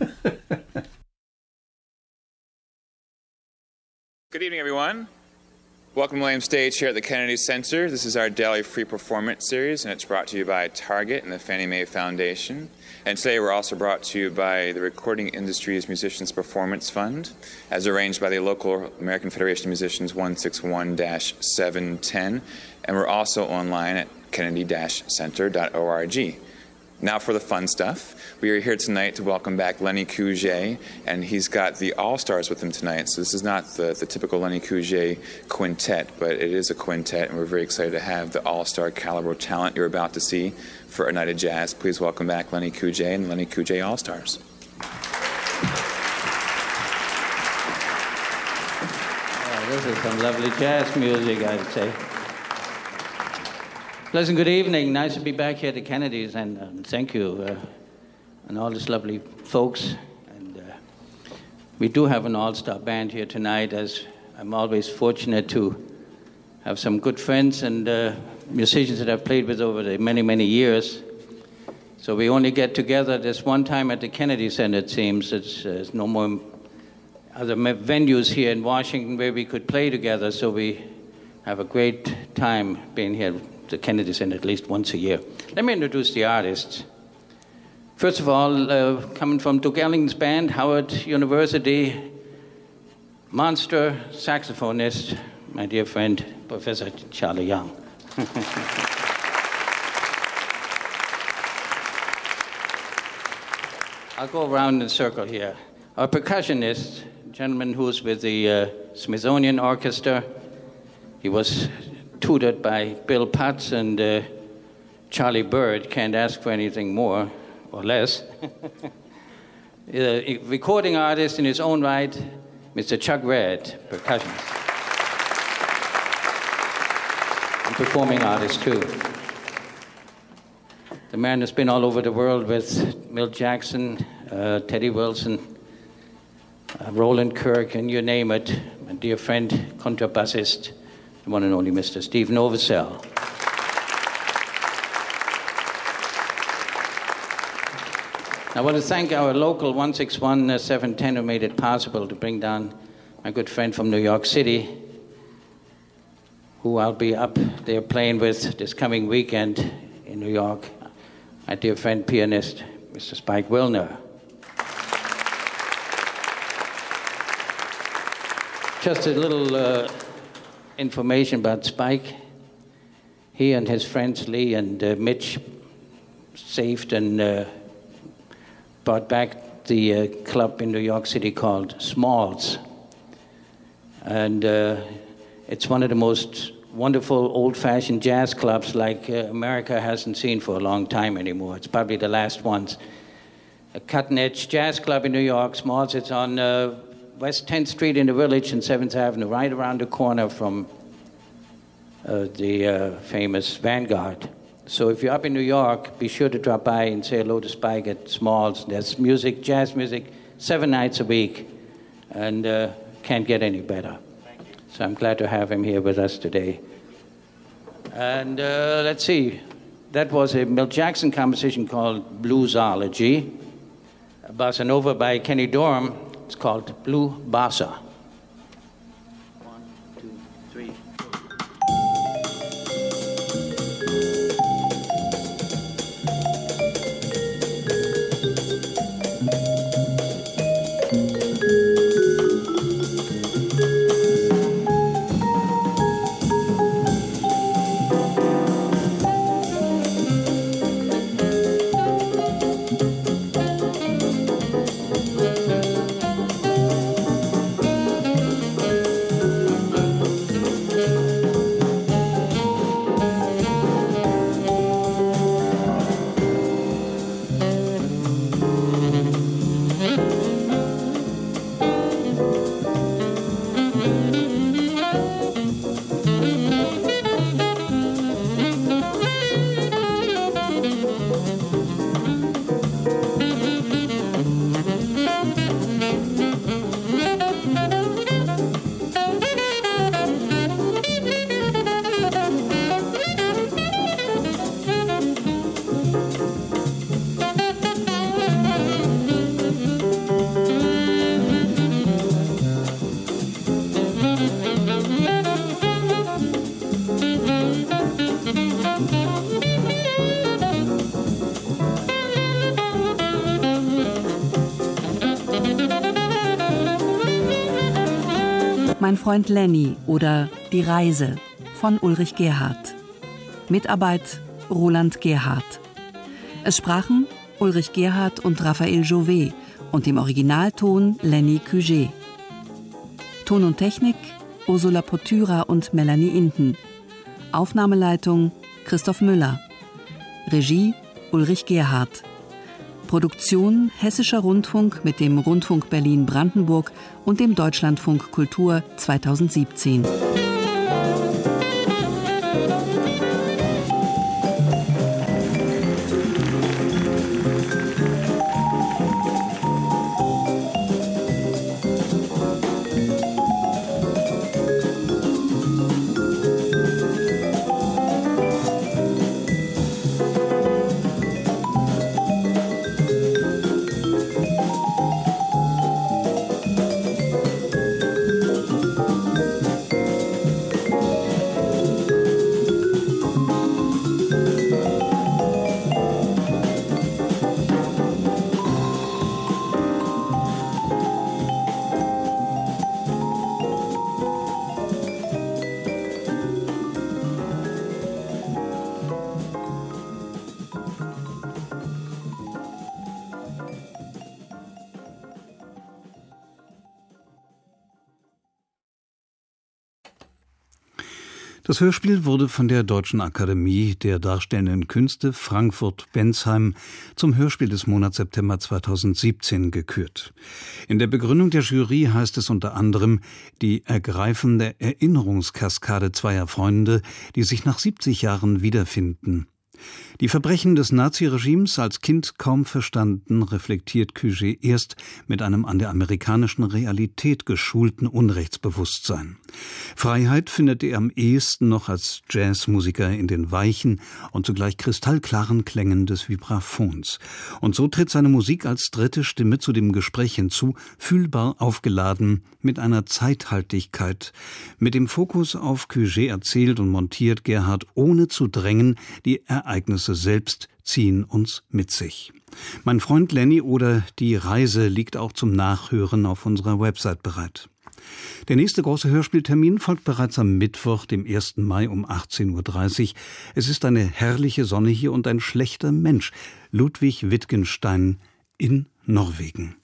Good evening, everyone. Welcome to Williams Stage here at the Kennedy Center. This is our daily free performance series, and it's brought to you by Target and the Fannie Mae Foundation. And today we're also brought to you by the Recording Industries Musicians Performance Fund, as arranged by the local American Federation of Musicians 161-710. And we're also online at kennedy-center.org. Now for the fun stuff. We are here tonight to welcome back Lenny Kuge, and he's got the All-Stars with him tonight. So this is not the typical Lenny Kuge quintet, but it is a quintet, and we're very excited to have the All-Star caliber talent you're about to see for a night of jazz. Please welcome back Lenny Kuge and Lenny Kuge All-Stars. This is some lovely jazz music, I'd say. Pleasant good evening. Nice to be back here at the Kennedys, and thank you, and all these lovely folks. And we do have an all-star band here tonight, as I'm always fortunate to have some good friends and musicians that I've played with over the many, many years. So we only get together this one time at the Kennedy Center, it seems. There's no more other venues here in Washington where we could play together, so we have a great time being here. The Kennedy Center at least once a year. Let me introduce the artists. First of all, coming from Duke Ellington's band, Howard University, monster saxophonist, my dear friend, Professor Charlie Young. I'll go around in a circle here. Our percussionist, a gentleman who's with the Smithsonian Orchestra. He was tutored by Bill Potts and Charlie Bird. Can't ask for anything more or less. A recording artist in his own right, Mr. Chuck Red, percussionist. And performing artist, too. The man has been all over the world with Milt Jackson, Teddy Wilson, Roland Kirk, and you name it. My dear friend, contrabassist, the one and only Mr. Steve Novosel. I want to thank our local 161-710 who made it possible to bring down my good friend from New York City, who I'll be up there playing with this coming weekend in New York, my dear friend, pianist, Mr. Spike Wilner. Just a little information about Spike. He and his friends Lee and Mitch saved and brought back the club in New York City called Smalls. And it's one of the most wonderful old-fashioned jazz clubs like America hasn't seen for a long time anymore. It's probably the last ones. A cutting-edge jazz club in New York, Smalls. It's on West 10th Street in the Village and 7th Avenue, right around the corner from the famous Vanguard, So if you're up in New York, be sure to drop by and say hello to Spike at Smalls. There's music, jazz music, 7 nights a week, and can't get any better. So I'm glad to have him here with us today. And let's see, that was a Milt Jackson composition called Bluesology. A bossa nova by Kenny Dorham. It's called Blue Bossa. 1, 2, 3. Mein Freund Lenny oder Die Reise von Ulrich Gerhardt. Mitarbeit Roland Gerhardt. Es sprachen Ulrich Gerhardt und Raphael Jouvet und im Originalton Lenny Kuget. Ton und Technik Ursula Potyra und Melanie Inten. Aufnahmeleitung Christoph Müller. Regie Ulrich Gerhardt. Produktion Hessischer Rundfunk mit dem Rundfunk Berlin-Brandenburg und dem Deutschlandfunk Kultur 2017. Das Hörspiel wurde von der Deutschen Akademie der Darstellenden Künste Frankfurt-Bensheim zum Hörspiel des Monats September 2017 gekürt. In der Begründung der Jury heißt es unter anderem, die ergreifende Erinnerungskaskade zweier Freunde, die sich nach 70 Jahren wiederfinden. Die Verbrechen des Naziregimes als Kind kaum verstanden, reflektiert Kuget erst mit einem an der amerikanischen Realität geschulten Unrechtsbewusstsein. Freiheit findet er am ehesten noch als Jazzmusiker in den weichen und zugleich kristallklaren Klängen des Vibraphons. Und so tritt seine Musik als dritte Stimme zu dem Gespräch hinzu, fühlbar aufgeladen mit einer Zeithaltigkeit. Mit dem Fokus auf Kuget erzählt und montiert Gerhardt ohne zu drängen, die Ereignisse selbst ziehen uns mit sich. Mein Freund Lenny oder Die Reise liegt auch zum Nachhören auf unserer Website bereit. Der nächste große Hörspieltermin folgt bereits am Mittwoch, dem 1. Mai um 18:30 Uhr. Es ist eine herrliche Sonne hier und ein schlechter Mensch. Ludwig Wittgenstein in Norwegen.